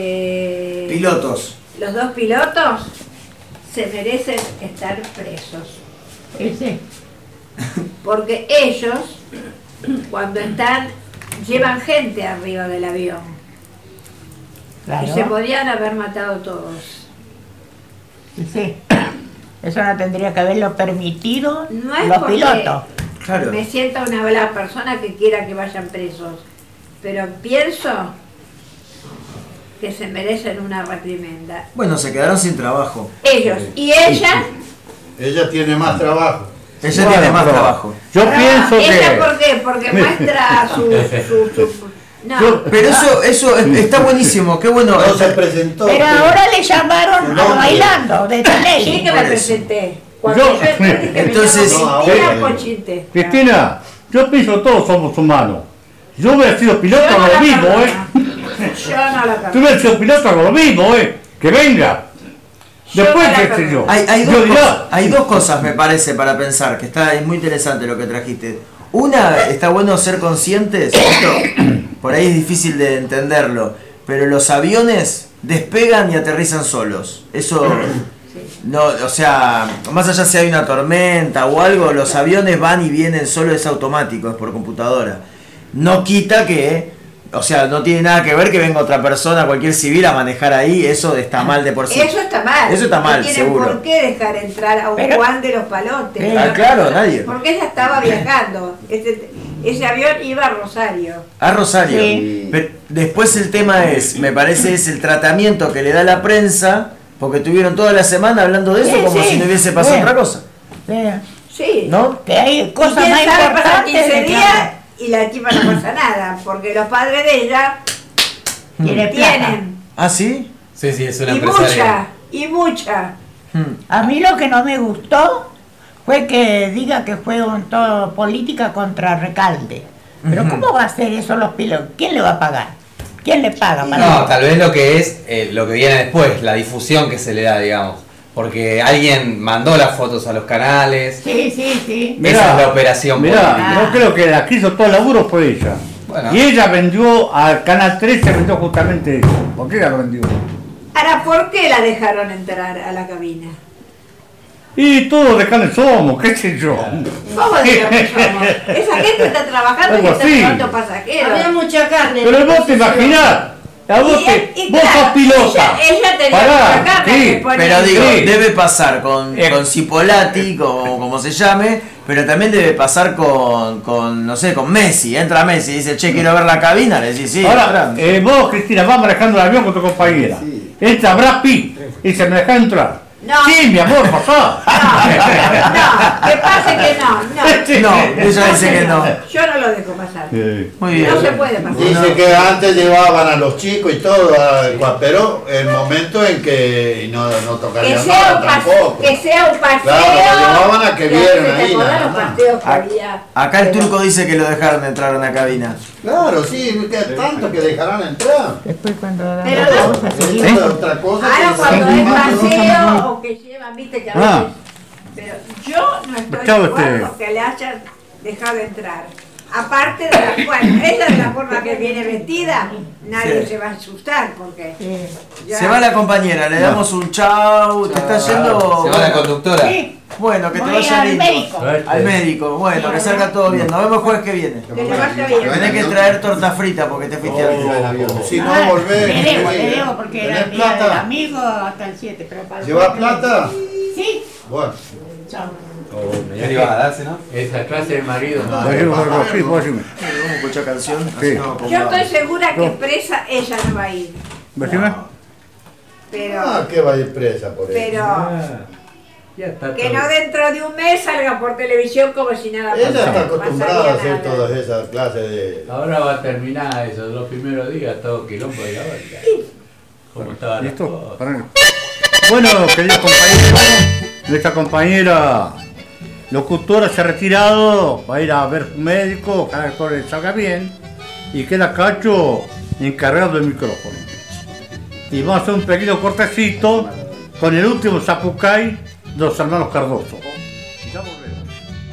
pilotos. Los 2 pilotos se merecen estar presos. Sí. Porque ellos, cuando llevan gente arriba del avión. Claro. Y se podían haber matado todos. Sí. Eso no tendría que haberlo permitido no es los pilotos. Claro. Me sienta una mala persona que quiera que vayan presos. Pero pienso que se merecen una reprimenda. Bueno, se quedaron sin trabajo. Ellos. Y ella... Ella tiene más trabajo. Ella tiene más trabajo. Yo pienso ¿ella que... por qué? Porque muestra su no. Pero eso está buenísimo, qué bueno. No se presentó. Pero ahora le llamaron a bailando de Tinelli. Sí que me presenté. Entonces, Cristina, yo pienso que todos somos humanos. Yo hubiera sido piloto a lo mismo, Yo no la Tú hubieras sido piloto a lo mismo, que venga. Después, qué sé yo. Hay 2 cosas, me parece, para pensar, que es muy interesante lo que trajiste. Una, está bueno ser conscientes, esto por ahí es difícil de entenderlo, pero los aviones despegan y aterrizan solos. Eso, no, o sea, más allá si hay una tormenta o algo, los aviones van y vienen solo, es automático, es por computadora. No quita que, o sea, no tiene nada que ver que venga otra persona, cualquier civil, a manejar ahí, eso está mal de por sí. Eso está mal. Eso está mal, no tienen seguro. ¿Por qué dejar entrar a un Juan de los Palotes? Claro, nadie. Porque ella estaba viajando. Ese avión iba a Rosario. A Rosario. Sí. Pero después el tema me parece, es el tratamiento que le da la prensa, porque tuvieron toda la semana hablando de eso como si no hubiese pasado otra cosa. Sí. ¿No? Que hay cosas ¿Y más quién sabe, pasan importantes 15 días y la tipa no pasa nada, porque los padres de ella tienen. ¿Ah, sí? Sí, es una empresaria. Mucha. A mí lo que no me gustó fue que diga que fue todo política contra Recalde. Pero ¿cómo va a hacer eso los pilotos? ¿Quién le va a pagar? ¿Quién le paga para No, tal vez lo que es, lo que viene después, la difusión que se le da, digamos. Porque alguien mandó las fotos a los canales. Sí. Esa es la operación política. Yo creo que la que hizo todo el laburo fue ella. Bueno. Y ella vendió al Canal 13, vendió justamente eso. ¿Por qué ella lo vendió? Ahora, ¿por qué la dejaron entrar a la cabina? Y todos de Canal somos, qué sé yo. ¿Cómo digo que somos? Esa gente está trabajando y está llevando pasajeros. Había mucha carne. Pero vos te imaginás, vos sos pilota. Ella tenía Pará, que sacarla, sí, que pone- Pero digo, Sí. debe pasar con Cipolati, como se llame, pero también debe pasar con no sé, con Messi. Entra Messi y dice, che, quiero ver la cabina, le decís, sí. Ahora, vos, Cristina, vas manejando el avión con tu compañera. Entra Brad Pitt y se me deja entrar. No. Sí, mi amor, pasá. No, que pase que no. No, ella dice que no. Yo no lo dejo pasar. Muy bien. No se puede pasar. Dice que antes llevaban a los chicos y todo, pero el momento en que no tocaría nada tampoco. Que sea un paseo. Claro, lo llevaban a que vieran ahí. Todos nada los más. paseos que había. Acá el turco dice que lo dejaron de entrar en la cabina. Claro, sí, que tanto que dejarán entrar. Después cuando Pero damos no. pausa, Eso seguimos. es otra cosa. Ahora que cuando se- es paseo o que llevan, viste que a veces. Ah. Pero yo no estoy de Chao, acuerdo que le hayan dejado entrar. Aparte de la, bueno, ella de la forma que viene vestida, nadie Sí. se va a asustar porque ya- Se va la compañera, le damos un chau, te está yendo. Se va la conductora. Sí, Bueno, que te Voy vaya al lindo. médico. Al médico, bueno, que salga todo bien. Nos vemos jueves que viene. que le vaya bien. Tenés que traer torta frita porque te fuiste al Si no Ah, volvés. le debo porque era el ¿Tenés día del plata? amigo hasta el 7. Pero para el ¿Llevas jueves- plata? Sí. Bueno. Chao. Ya le iban a darse, ¿no? Esa clase de marido no. Sí, vos decime. Vamos a escuchar canción. Sí. Así no Yo estoy segura que presa ella no va a ir. Decime. Pero, Ah, que va a ir presa por eso. pero Ya está que todo. no dentro de un mes salga por televisión como si nada Ella pasara. está acostumbrada a Pasaría hacer nada. todas esas clases de... Ahora va a terminar eso, los primeros días, todo quilombo de la vuelta. ¿Cómo estaba la ¿Listo? cosa? Pará. Bueno, queridos compañeros, nuestra compañera locutora se ha retirado, va a ir a ver un médico, ojalá que todo le salga bien, y queda Cacho encargado del micrófono. Y vamos a hacer un pequeño cortecito con el último Zapucay de los hermanos Cardoso. Ya volvemos.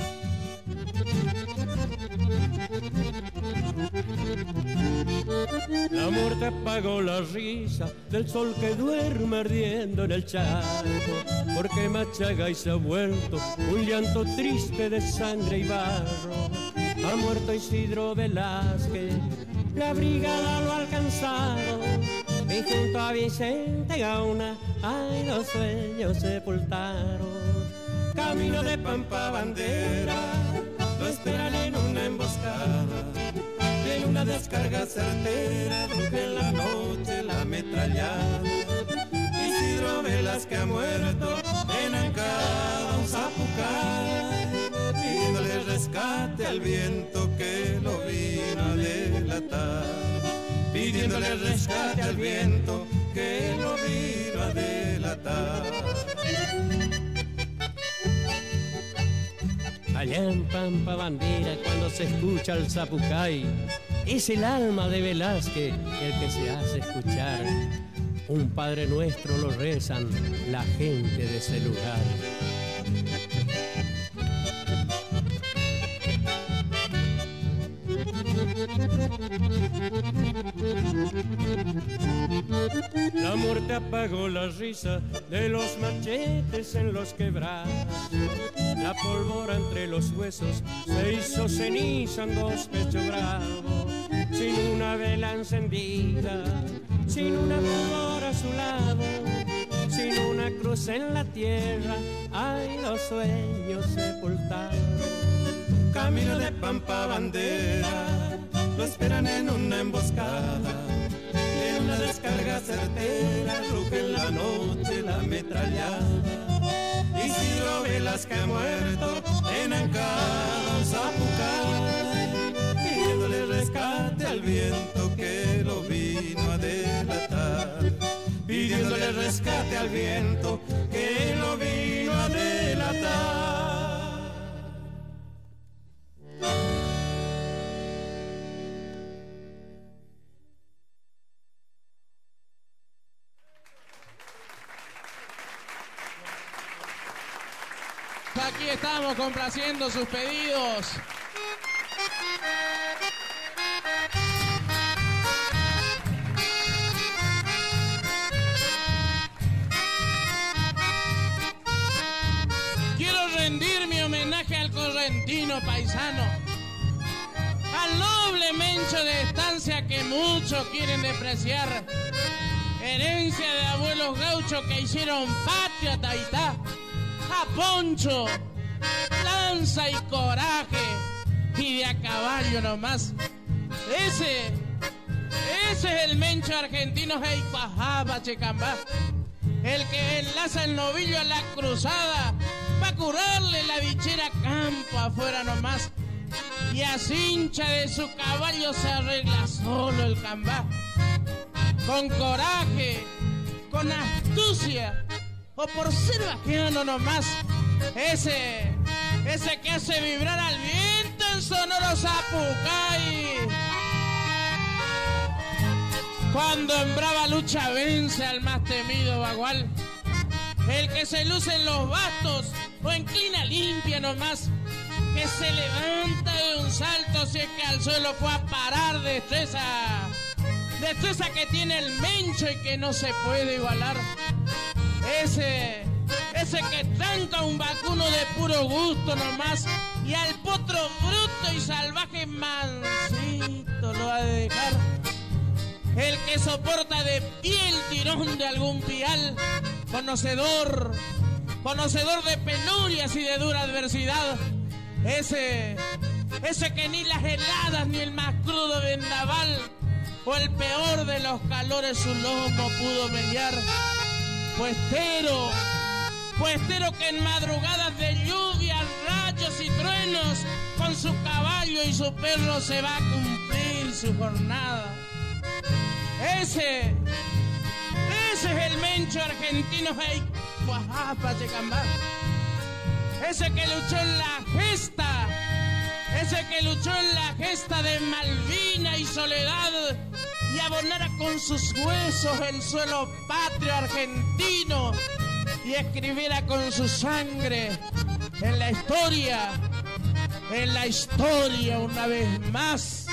La muerte apagó la risa del sol que duerme ardiendo en el charco, porque Machaga y se ha vuelto un llanto triste de sangre y barro. Ha muerto Isidro Velázquez, la brigada lo ha alcanzado, y junto a Vicente Gauna hay dos sueños sepultaron. Camino de Pampa Bandera, lo esperan en una emboscada. En una descarga certera, ruge en la noche la ametrallada. Isidro Velázquez ha muerto en Ancada, un zapucay, pidiéndole rescate al viento que lo vino a delatar. Pidiéndole rescate al viento que lo vino a delatar. Allá en Pampa Bandera, cuando se escucha el zapucay, es el alma de Velázquez el que se hace escuchar. Un Padre Nuestro lo rezan la gente de ese lugar. La muerte apagó la risa de los machetes en los quebrados. La pólvora entre los huesos se hizo ceniza en dos pechos bravos. Sin una vela encendida, sin una flor a su lado, sin una cruz en la tierra, hay dos sueños sepultados. Camino de Pampa Bandera, lo esperan en una emboscada. Y en una descarga certera, ruge en la noche la ametrallada. Isidro Velázquez ha muerto en Ancada, un zapucay, pidiéndole rescate al viento que lo vino a delatar. Pidiéndole rescate al viento que lo vino a delatar. Aquí estamos complaciendo sus pedidos. Quiero rendir mi homenaje al correntino paisano. al noble Mencho de Estancia que muchos quieren despreciar. Herencia de abuelos gauchos que hicieron patria Taitá. A Poncho, lanza y coraje, y de a caballo nomás. Ese es el Mencho argentino Heicuajaba Checambá, el que enlaza el novillo a la cruzada pa' curarle la bichera campo afuera nomás, y a cincha de su caballo se arregla solo el cambá. Con coraje, con astucia, o por ser vaqueano nomás, ese que hace vibrar al viento en sonoro Zapucay. Cuando en brava lucha vence al más temido bagual, el que se luce en los bastos o inclina limpia nomás, que se levanta de un salto si es que al suelo fue a parar. Destreza que tiene el Mencho y que no se puede igualar. Ese que tranca un vacuno de puro gusto nomás, y al potro bruto y salvaje mansito lo ha de dejar. El que soporta de pie el tirón de algún pial, conocedor de penurias y de dura adversidad. Ese que ni las heladas ni el más crudo vendaval o el peor de los calores su lomo pudo mediar. Puestero que en madrugadas de lluvia, rayos y truenos, con su caballo y su perro se va a cumplir su jornada. Ese es el Mencho argentino Heicuajaba Checambá, ese que luchó en la gesta de Malvina y Soledad, y abonara con sus huesos el suelo patrio argentino, y escribiera con su sangre en la historia una vez más.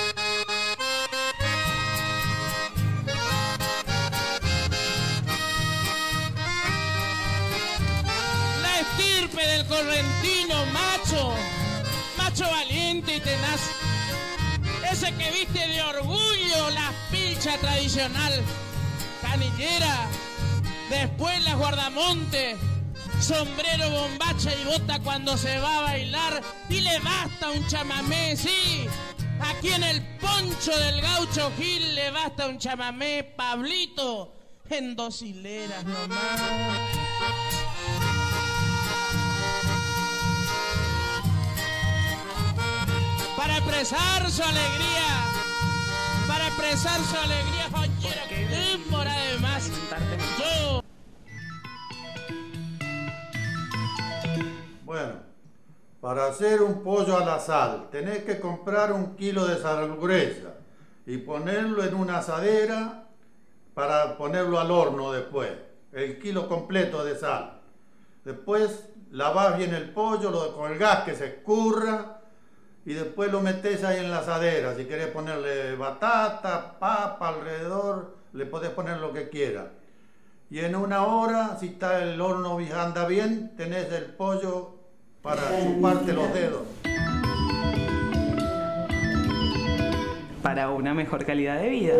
La estirpe del correntino macho valiente y tenaz, ese que viste de orgullo la pilcha tradicional, canillera, después las guardamonte, sombrero, bombacha y bota cuando se va a bailar, y le basta un chamamé, sí, aquí en el poncho del gaucho Gil le basta un chamamé, Pablito, en 2 hileras nomás. Para expresar su alegría, joyera, que por además, yo... Bueno, para hacer un pollo a la sal, tenés que comprar 1 kilo de salmugresa y ponerlo en una asadera para ponerlo al horno después, el kilo completo de sal. Después lavás bien el pollo, con el gas que se escurra, y después lo metés ahí en la asadera. Si querés ponerle batata, papa alrededor, le podés poner lo que quieras. Y en 1 hora, si está el horno anda bien, tenés el pollo para chuparte los dedos. Para una mejor calidad de vida.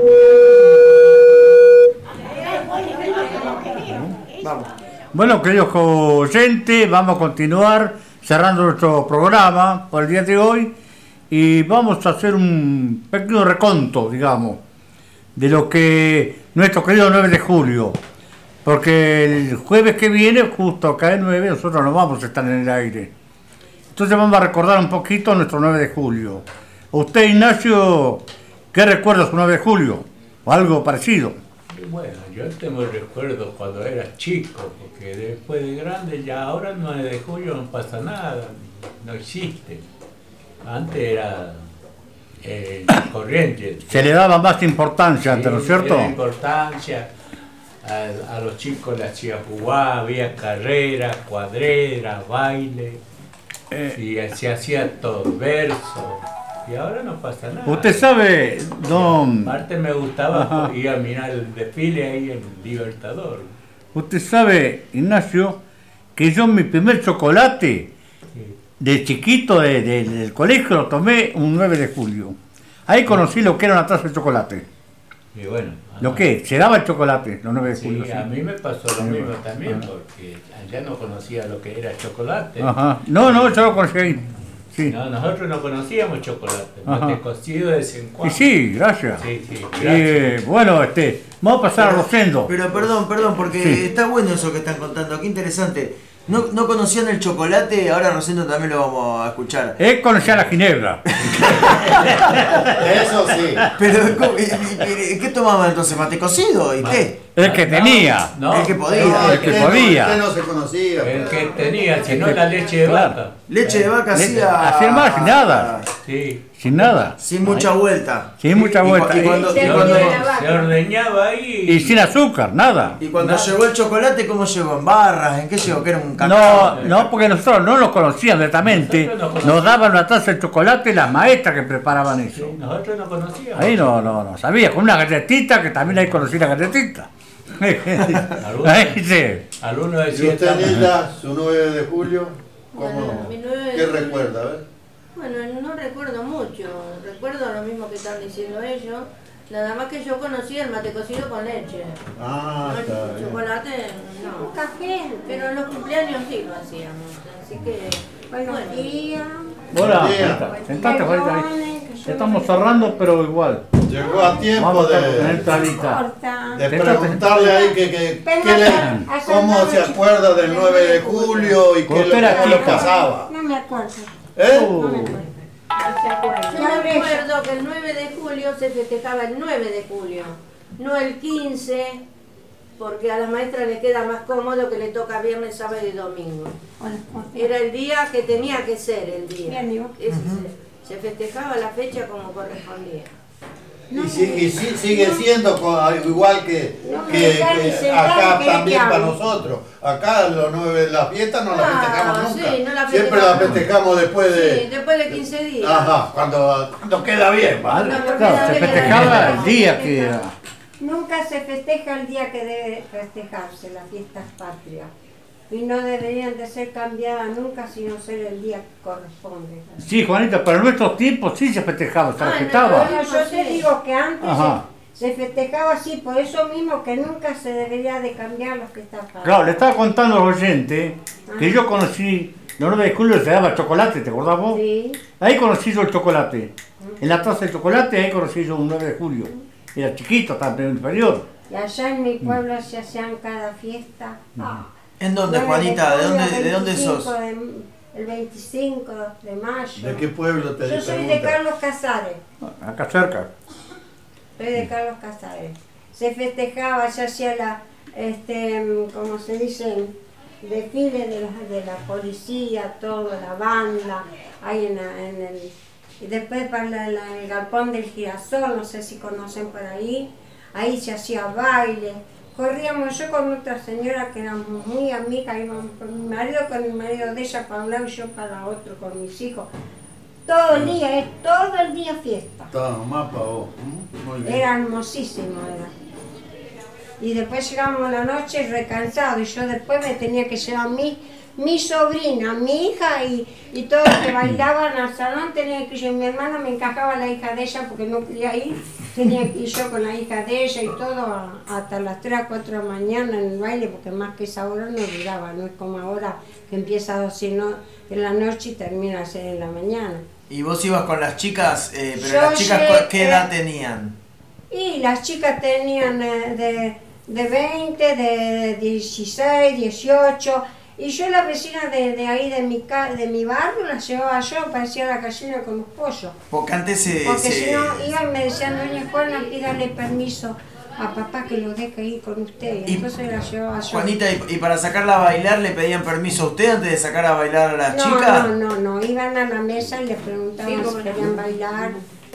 Vamos. Bueno, queridos oyentes, vamos a continuar cerrando nuestro programa por el día de hoy, y vamos a hacer un pequeño reconto, digamos, de lo que nuestro querido 9 de julio, porque el jueves que viene, justo acá el 9, nosotros no vamos a estar en el aire. Entonces vamos a recordar un poquito nuestro 9 de julio. Usted, Ignacio, ¿qué recuerda su 9 de julio? ¿O algo parecido? Bueno, yo tengo recuerdos cuando era chico, porque después de grande, ya ahora el 9 de julio no pasa nada, no existe. Antes era corriente. Se le daba más importancia antes, ¿no es cierto? Era importancia, a los chicos les hacía jugar, había carreras, cuadreras, baile, y se hacía todo, verso. Y ahora no pasa nada. Usted sabe, don... Aparte me gustaba ir a mirar el desfile ahí en Libertador. Usted sabe, Ignacio, que yo mi primer chocolate de chiquito del colegio lo tomé un 9 de julio. Ahí conocí lo que era una taza de chocolate. Y bueno. ¿Lo qué? Se daba el chocolate, los 9 de julio. Sí, a mí me pasó lo mismo también, porque allá no conocía lo que era chocolate. Ajá. No, yo lo conocí ahí. Sí. No, nosotros no conocíamos chocolate, mate cocido de vez en Y cuando. sí, gracias. Sí, gracias. Bueno, vamos a pasar a Rosendo. Pero perdón, porque Sí. está bueno eso que están contando, qué interesante. No conocían el chocolate, ahora Rosendo también lo vamos a escuchar. Él conocía la ginebra. Eso sí. Pero, ¿qué tomaban entonces? ¿Mate cocido y té? El que tenía. No, el que podía. El que podía. No se conocía. El que tenía, si no la leche de vaca. Leche de vaca hacía... Hacía más, sin nada. Sí. Sin nada. Sin mucha vuelta. Sin mucha vuelta. Y cuando Se ordeñaba ahí. Y sin azúcar, nada. Y cuando llegó el chocolate, ¿cómo llegó? ¿En barras? ¿En qué llegó? ¿Que era un cacao? No, porque nosotros no lo conocíamos directamente. Nos daban una taza de chocolate las maestras que preparaban eso. Nosotros no conocíamos. Ahí no sabía. Con una galletita, que también ahí conocí la galletita. Ahí sí. ¿Y Alguno decía. usted, Nilda, su 9 de julio? Bueno, ¿Cómo? mi 9 de ¿Qué julio. recuerda? A ver. Bueno, no recuerdo mucho, recuerdo lo mismo que están diciendo ellos, nada más que yo conocí el mate cocido con leche. Ah, está El bien. chocolate no. Café, pero en los cumpleaños sí lo hacíamos, así que Buenos días. Hola, sentate, Juanita. Estamos cerrando, pero igual. Llegó a tiempo Vamos a de tener talita. preguntarle ahí cómo se acuerda del 9 de julio y qué lo pasaba. No me acuerdo. ¿Eh? No me acuerdo. No se acuerda. Yo recuerdo que el 9 de julio se festejaba el 9 de julio, no el 15, porque a las maestras les queda más cómodo que le toca viernes, sábado y domingo. Era el día que tenía que ser el día. Se festejaba la fecha como correspondía. Y sigue siendo igual que acá también para nosotros. Acá las fiestas no las festejamos nunca. Sí, no la Siempre las festejamos después de... Sí, después de 15 días. Cuando queda bien, ¿vale? Claro, se festejaba el día que era. Nunca se festeja el día que debe festejarse, las fiestas patrias. Y no deberían de ser cambiadas nunca, sino ser el día que corresponde. Sí, Juanita, pero en nuestros tiempos sí se festejaba, se respetaba. Bueno, yo te digo que antes Ajá. se festejaba así, por eso mismo que nunca se debería de cambiar los que están patrias. Claro, le estaba contando al oyente que yo conocí, el 9 de julio se daba chocolate, ¿te acordás vos? Sí. Ahí conocí yo el chocolate. En la taza de chocolate ahí conocí yo un 9 de julio. Era chiquito, también inferior. Y allá en mi pueblo se hacían cada fiesta. ¿En dónde, 9 Juanita? julio, ¿De dónde sos? El 25 de mayo. ¿De qué pueblo te Yo soy de pregunta? Carlos Casares. Acá cerca. Soy de Carlos Casares. Se festejaba, se hacía como se dice, desfile de la policía, todo, la banda, ahí y después para el galpón del girasol, no sé si conocen por ahí se hacía baile. Corríamos yo con otra señora que éramos muy amigas, íbamos con mi marido de ella para un lado y yo para otro, con mis hijos. Todo el día fiesta. Toma, pa' vos. Muy bien. Era hermosísimo, era. Y después llegamos a la noche recansados y yo después me tenía que llevar mi sobrina, mi hija y todos los que bailaban al salón tenía que ir. Mi hermana me encajaba la hija de ella porque no quería ir. Tenía que ir yo con la hija de ella y todo hasta las 3 a 4 de la mañana en el baile porque más que esa hora no duraba, no es como ahora que empieza a 12 en la noche y termina a 6 de la mañana. ¿Y vos ibas con las chicas, pero Yo las chicas llegué- qué edad tenían? Y las chicas tenían de 20, de 16, 18. Y yo la vecina de ahí de mi barrio la llevaba yo, parecía la gallina con los pollos. Porque antes Porque si no iban me decían, doña Juana, pídale permiso a papá que lo deje ir con usted. Y entonces la llevaba yo. Juanita, ¿y para sacarla a bailar le pedían permiso a usted antes de sacar a bailar a las chicas? No, iban a la mesa y les preguntaban Sí, si querían bailar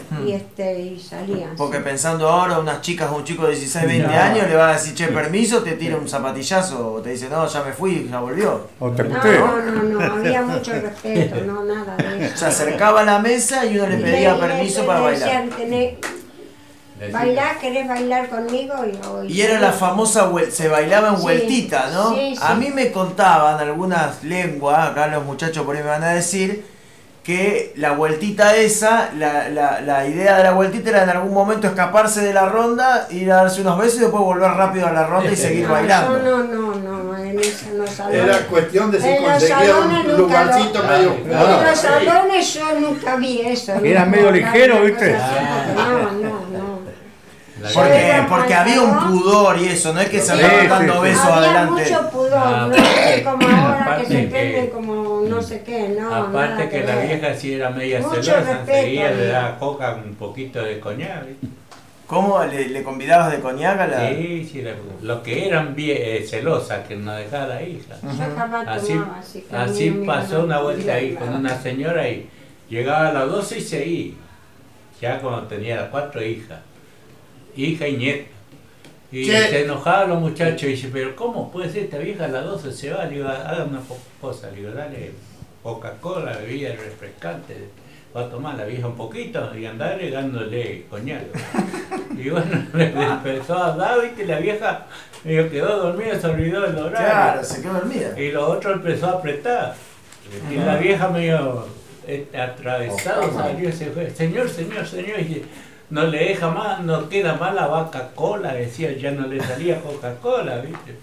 y salían. Porque pensando ahora, unas chicas o un chico de 16, 20 años le va a decir, che, permiso, te tira un zapatillazo, o te dice, no, ya me fui, ya volvió. O te No, había mucho respeto, no, nada de eso. Se acercaba a la mesa y uno le pedía permiso para bailar. Decían, Bailá, ¿querés bailar conmigo? Y era la famosa, se bailaba en vueltita, ¿no? Sí, sí. A mí me contaban algunas lenguas, acá los muchachos por ahí me van a decir, que la vueltita esa, la idea de la vueltita era en algún momento escaparse de la ronda, ir a darse unos besos y después volver rápido a la ronda y seguir bailando. No, en los salones. Era cuestión de si conseguía un lugarcito medio. En los salones yo nunca vi eso. Era medio ligero, ¿viste? No. Porque había un pudor y eso, no es que se andaban dando besos adelante. Había mucho pudor, no es como ahora que se entienden como no sé qué, no. Aparte que la vieja si era media Mucho celosa, enseguida respeto, le daba coca un poquito de coñac. ¿Cómo? ¿Le convidabas de coñac a la...? Sí, lo que eran celosas, que no dejaba la hija. Así pasó una vuelta ahí con una señora y llegaba a las 12 y se iba, ya cuando tenía 4 hijas. Hija y nieta. Y se enojaban los muchachos y dice, pero ¿cómo puede ser esta vieja a las 12 se va? Le digo, haga una cosa, le digo, dale Coca-Cola, bebida refrescante, va a tomar la vieja un poquito y andar dándole coñac. Y bueno, le empezó a dar, viste, la vieja medio quedó dormida, se olvidó del horario. Claro, se quedó dormida. Y lo otro empezó a apretar. Y la vieja medio atravesada salió y se fue, señor, y no le deja más, no queda más la vaca cola, decía, ya no le salía Coca-Cola, ¿viste?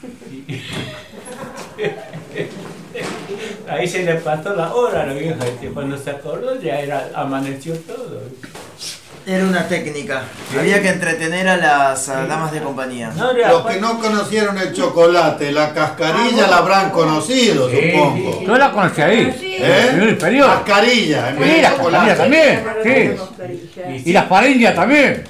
Ahí se le pasó la hora a la vieja, cuando se acordó ya amaneció todo, ¿viste? Era una técnica, había que entretener a las damas de compañía. Los que no conocieron el chocolate, la cascarilla la habrán conocido, supongo. Yo la conocí ahí, en el inferior. Cascarilla, Sí, la cascarilla también, sí. Y las pareñas también.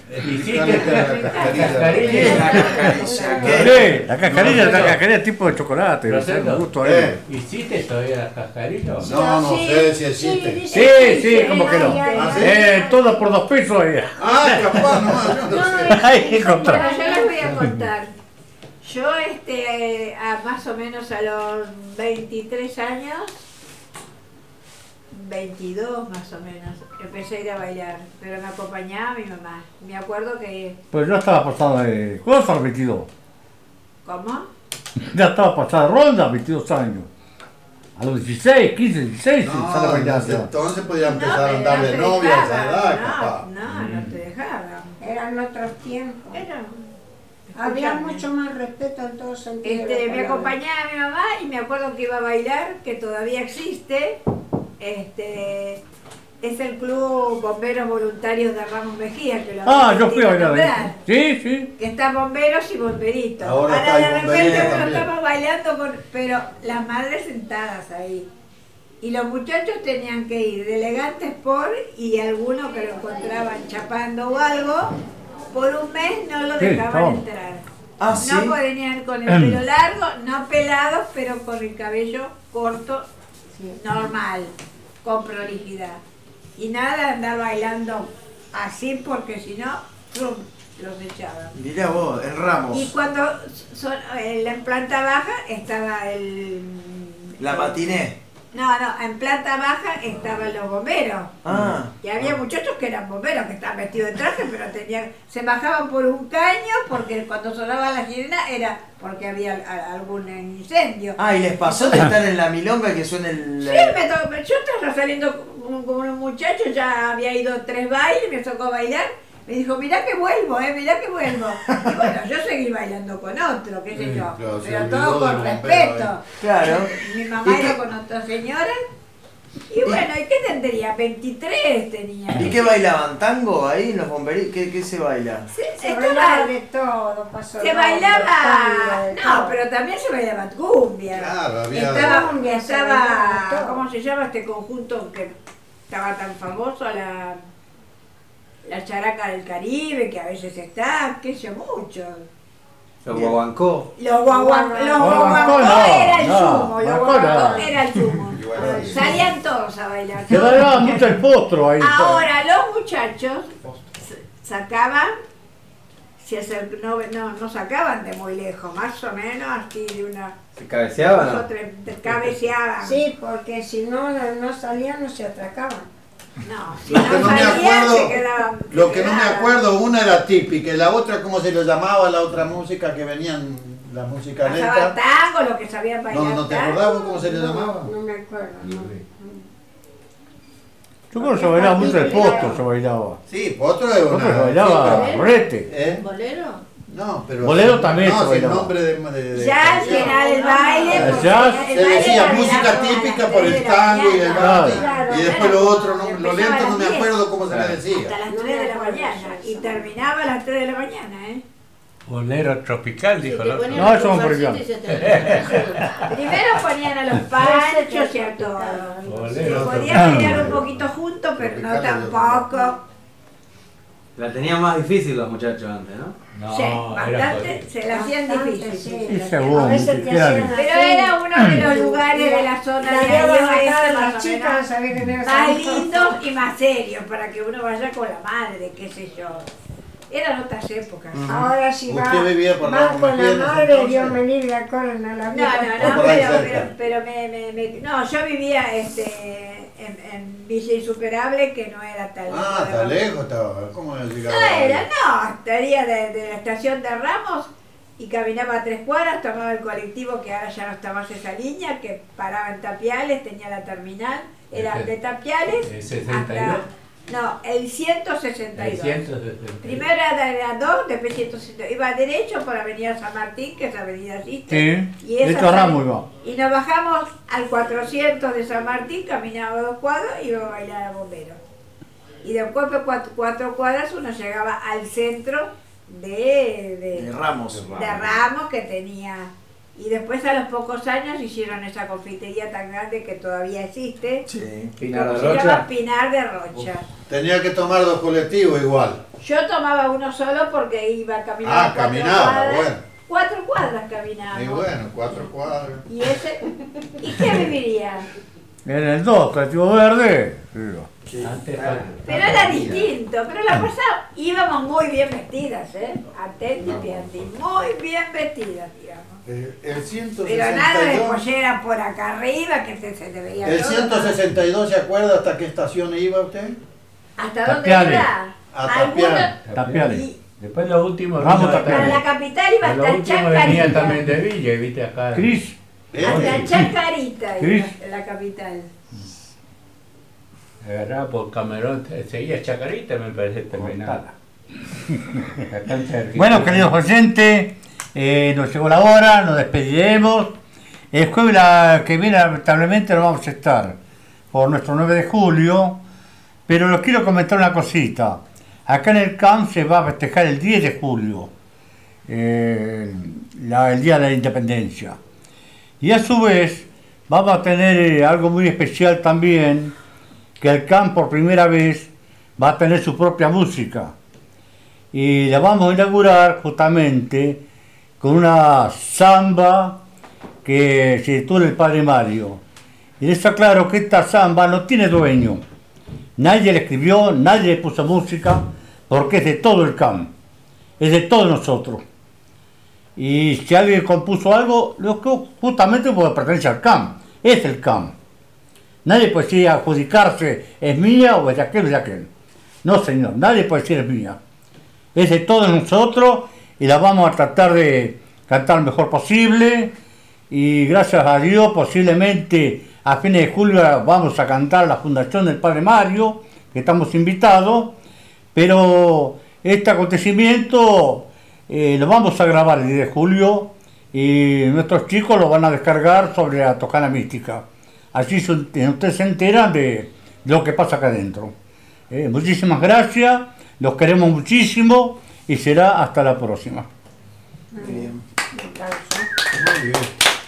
La cascarilla tipo de chocolate. ¿Hiciste todavía la cascarilla? No sé si existe. Sí, como que no. Todo por 2 pesos ahí. Capaz, Ahí encontré. Bueno, yo les voy a contar. Yo más o menos a los 23 años, 22 más o menos, empecé a ir a bailar, pero me acompañaba mi mamá. Me acuerdo que... Pues yo estaba pasada de... ¿Cuándo fue 22? ¿Cómo? Ya estaba pasada de ronda, 22 años. A los 16, 15, 16 no, sale a bailar. Entonces podía empezar a andar de novia a esa edad, capaz. No te dejaban. Eran otros tiempos. Había mucho más respeto en todo sentido. Me acompañaba mi mamá y me acuerdo que iba a bailar, que todavía existe. Es el Club Bomberos Voluntarios de Ramos Mejía. Que yo fui a bailar ahí. Sí. Que están bomberos y bomberitos. Ahora de repente uno estaba bailando, pero las madres sentadas ahí. Y los muchachos tenían que ir de elegantes y algunos que lo encontraban chapando o algo, por un mes no lo dejaban entrar. No podían ir con el pelo largo, no pelados, pero con el cabello corto, normal, con prolijidad. Y nada, andar bailando así porque si no, los echaban. Mirá vos, en Ramos. Y cuando en planta baja estaba la matiné. No, en planta baja estaban los bomberos. Y había muchachos que eran bomberos, que estaban vestidos de traje, pero se bajaban por un caño, porque cuando sonaba la sirena era porque había algún incendio. ¿Y les pasó de estar en la milonga que suena el...? Sí, yo estaba saliendo como un muchacho, ya había ido 3 bailes, me tocó bailar. Me dijo, mirá que vuelvo, mirá que vuelvo. Y bueno, yo seguí bailando con otro, qué sé yo. Claro, pero todo con respeto. Claro. Mi mamá iba con otra señora. Y bueno, ¿y qué tendría? 23 tenía. ¿Y qué bailaban? ¿Tango ahí en los bomberitos? ¿Qué se baila? Se bailaba de todo, pasó. Se bailaba... No, pero también se bailaba cumbia. Claro, había... Estaba ¿cómo se llama este conjunto que estaba tan famoso? La characa del Caribe, que a veces está, qué sé, mucho. Los guaguancó. Los guaguancó era el sumo, los guaguancó era el sumo. Salían todos a bailar. Se bailaba mucho el potro ahí. Ahora los muchachos sacaban, no sacaban de muy lejos, más o menos así de una... ¿Se cabeceaban? Cabeceaban. Sí, porque si no salían, no se atracaban. No, si Lo que no me salían, acuerdo, se quedaban. lo que no me acuerdo, una era típica y la otra, ¿cómo se lo llamaba? La otra música que venían, la música Pasaba lenta. tango, lo que sabían bailar. No, ¿no te tango. acordabas cómo se le llamaba? No me acuerdo. Yo creo que se bailaba mucho el potro, se bailaba. Sí, potro es una... Potro se bailaba sí, pero- rolete. ¿Eh? ¿Bolero? No, pero... Bolero también no, se si el bailaba. nombre de Ya al final el baile. El porque jazz. el se baile decía era de música las típica horas, por de el la tango y el mañana. baile. Claro, Y después claro. lo otro, lo Empezaba lento a no las me 10. acuerdo cómo se le Hasta decía. las 3 de la mañana. Y terminaba a las 3 de la mañana, ¿eh? Bolero tropical, dijo el otro. No, eso es boliviano. Primero ponían a los panchos y a todos. Bolero Podían bailar un poquito juntos, pero no tampoco. La tenían más difícil los muchachos antes, ¿no? No, Sí, era bastante, se la hacían difícil. Sí, según, A veces te era hacían Pero así. era uno de los lugares de la zona La de llevan Río acá Este, las más o chicas, menos, sabés que tenés más ahí. lindos y más serios, para que uno vaya con la madre, qué sé yo. Eran otras épocas. Ahora si va, ¿Usted vivía por van la con la Mejía en ese madre, entonces? Dios me libre, la corren a la No, vida. no, no, por ahí cerca. pero no, yo vivía en Villa Insuperable, que no era tan Ah, está lejos estaba. ¿Cómo había llegado? estaría de la estación de Ramos y caminaba 3 cuadras, tomaba el colectivo que ahora ya no está más esa línea, que paraba en Tapiales, tenía la terminal, era de Tapiales ¿El 62? hasta... No, el 162. El 162. Primero era 2, después 162. Iba derecho por Avenida San Martín, que es Avenida Sister. Sí, de hecho Ramos iba. Y nos bajamos al 400 de San Martín, caminaba 2 cuadras y iba a bailar a Bombero. Y después de 4 cuadras uno llegaba al centro de Ramos. Ramos, que tenía. Y después a los pocos años hicieron esa confitería tan grande que todavía existe. Sí. Pinar de Se llama Rocha. Pinar de Rocha. Tenía que tomar 2 colectivos igual. Yo tomaba uno solo porque iba caminando. Ah, caminaba, bueno. 4 cuadras caminaba. Y bueno, 4 cuadras. ¿Y ese? ¿Y qué viviría? En el 2, colectivo verde. Sí. Pero era distinto, pero la pasada íbamos muy bien vestidas, ¿eh? Atenti, Pianti, muy bien vestidas, digamos. El 162. Pero nada de pollera por acá arriba que se te veía El todo. 162, ¿se acuerda hasta qué estación iba usted? ¿Hasta dónde Tapiales. iba? A Tapiales. Tapiales. Después lo último Ramos vino- Tapiales. Para la capital iba lo hasta último venía Chacarita. también de Villa, viste acá. Cris. Hasta Chacarita Cris. iba, en la capital. Agarraba por Camerón, seguía Chacarita, me parece terminada. La cancha de Argentina. Bueno, queridos oyentes, nos llegó la hora, nos despediremos. El jueves que viene lamentablemente no vamos a estar por nuestro 9 de julio, pero les quiero comentar una cosita. Acá en el CAM se va a festejar el 10 de julio, el Día de la Independencia. Y a su vez vamos a tener algo muy especial también, que el CAM por primera vez va a tener su propia música. Y la vamos a inaugurar justamente con una samba que se titula El Padre Mario. Y está claro que esta samba no tiene dueño. Nadie la escribió, nadie le puso música, porque es de todo el CAM. Es de todos nosotros. Y si alguien compuso algo, lo que justamente porque pertenece al CAM. Es el CAM. Nadie puede decir adjudicarse, es mía o es de aquel o de aquel. No, señor, nadie puede decir es mía. Es de todos nosotros y la vamos a tratar de cantar lo mejor posible. Y gracias a Dios, posiblemente a fines de julio vamos a cantar la Fundación del Padre Mario, que estamos invitados. Pero este acontecimiento lo vamos a grabar el 10 de julio y nuestros chicos lo van a descargar sobre la Tocana Mística. Así ustedes se enteran de lo que pasa acá adentro. Muchísimas gracias, los queremos muchísimo y será hasta la próxima. Muy bien. Muy bien.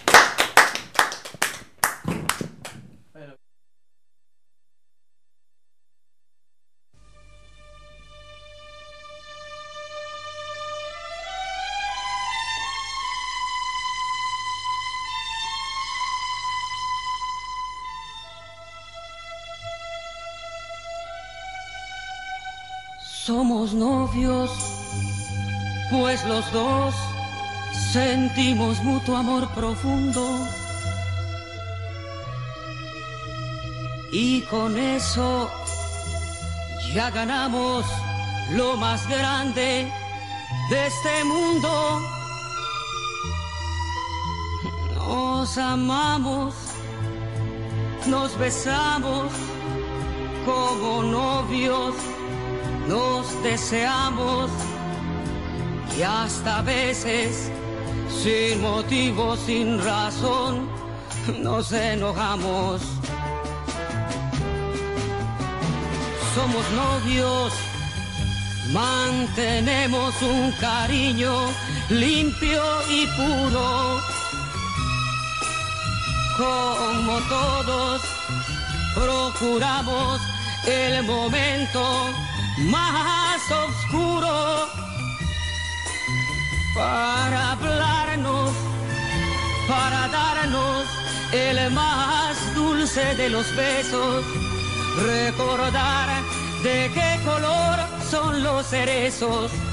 Somos novios, pues los dos sentimos mutuo amor profundo. Y con eso Ya ganamos lo más grande de este mundo. Nos amamos, nos besamos como novios, nos deseamos y hasta a veces, sin motivo, sin razón, nos enojamos. Somos novios, mantenemos un cariño limpio y puro. Como todos, procuramos el momento más oscuro para hablarnos, para darnos el más dulce de los besos, recordar de qué color son los cerezos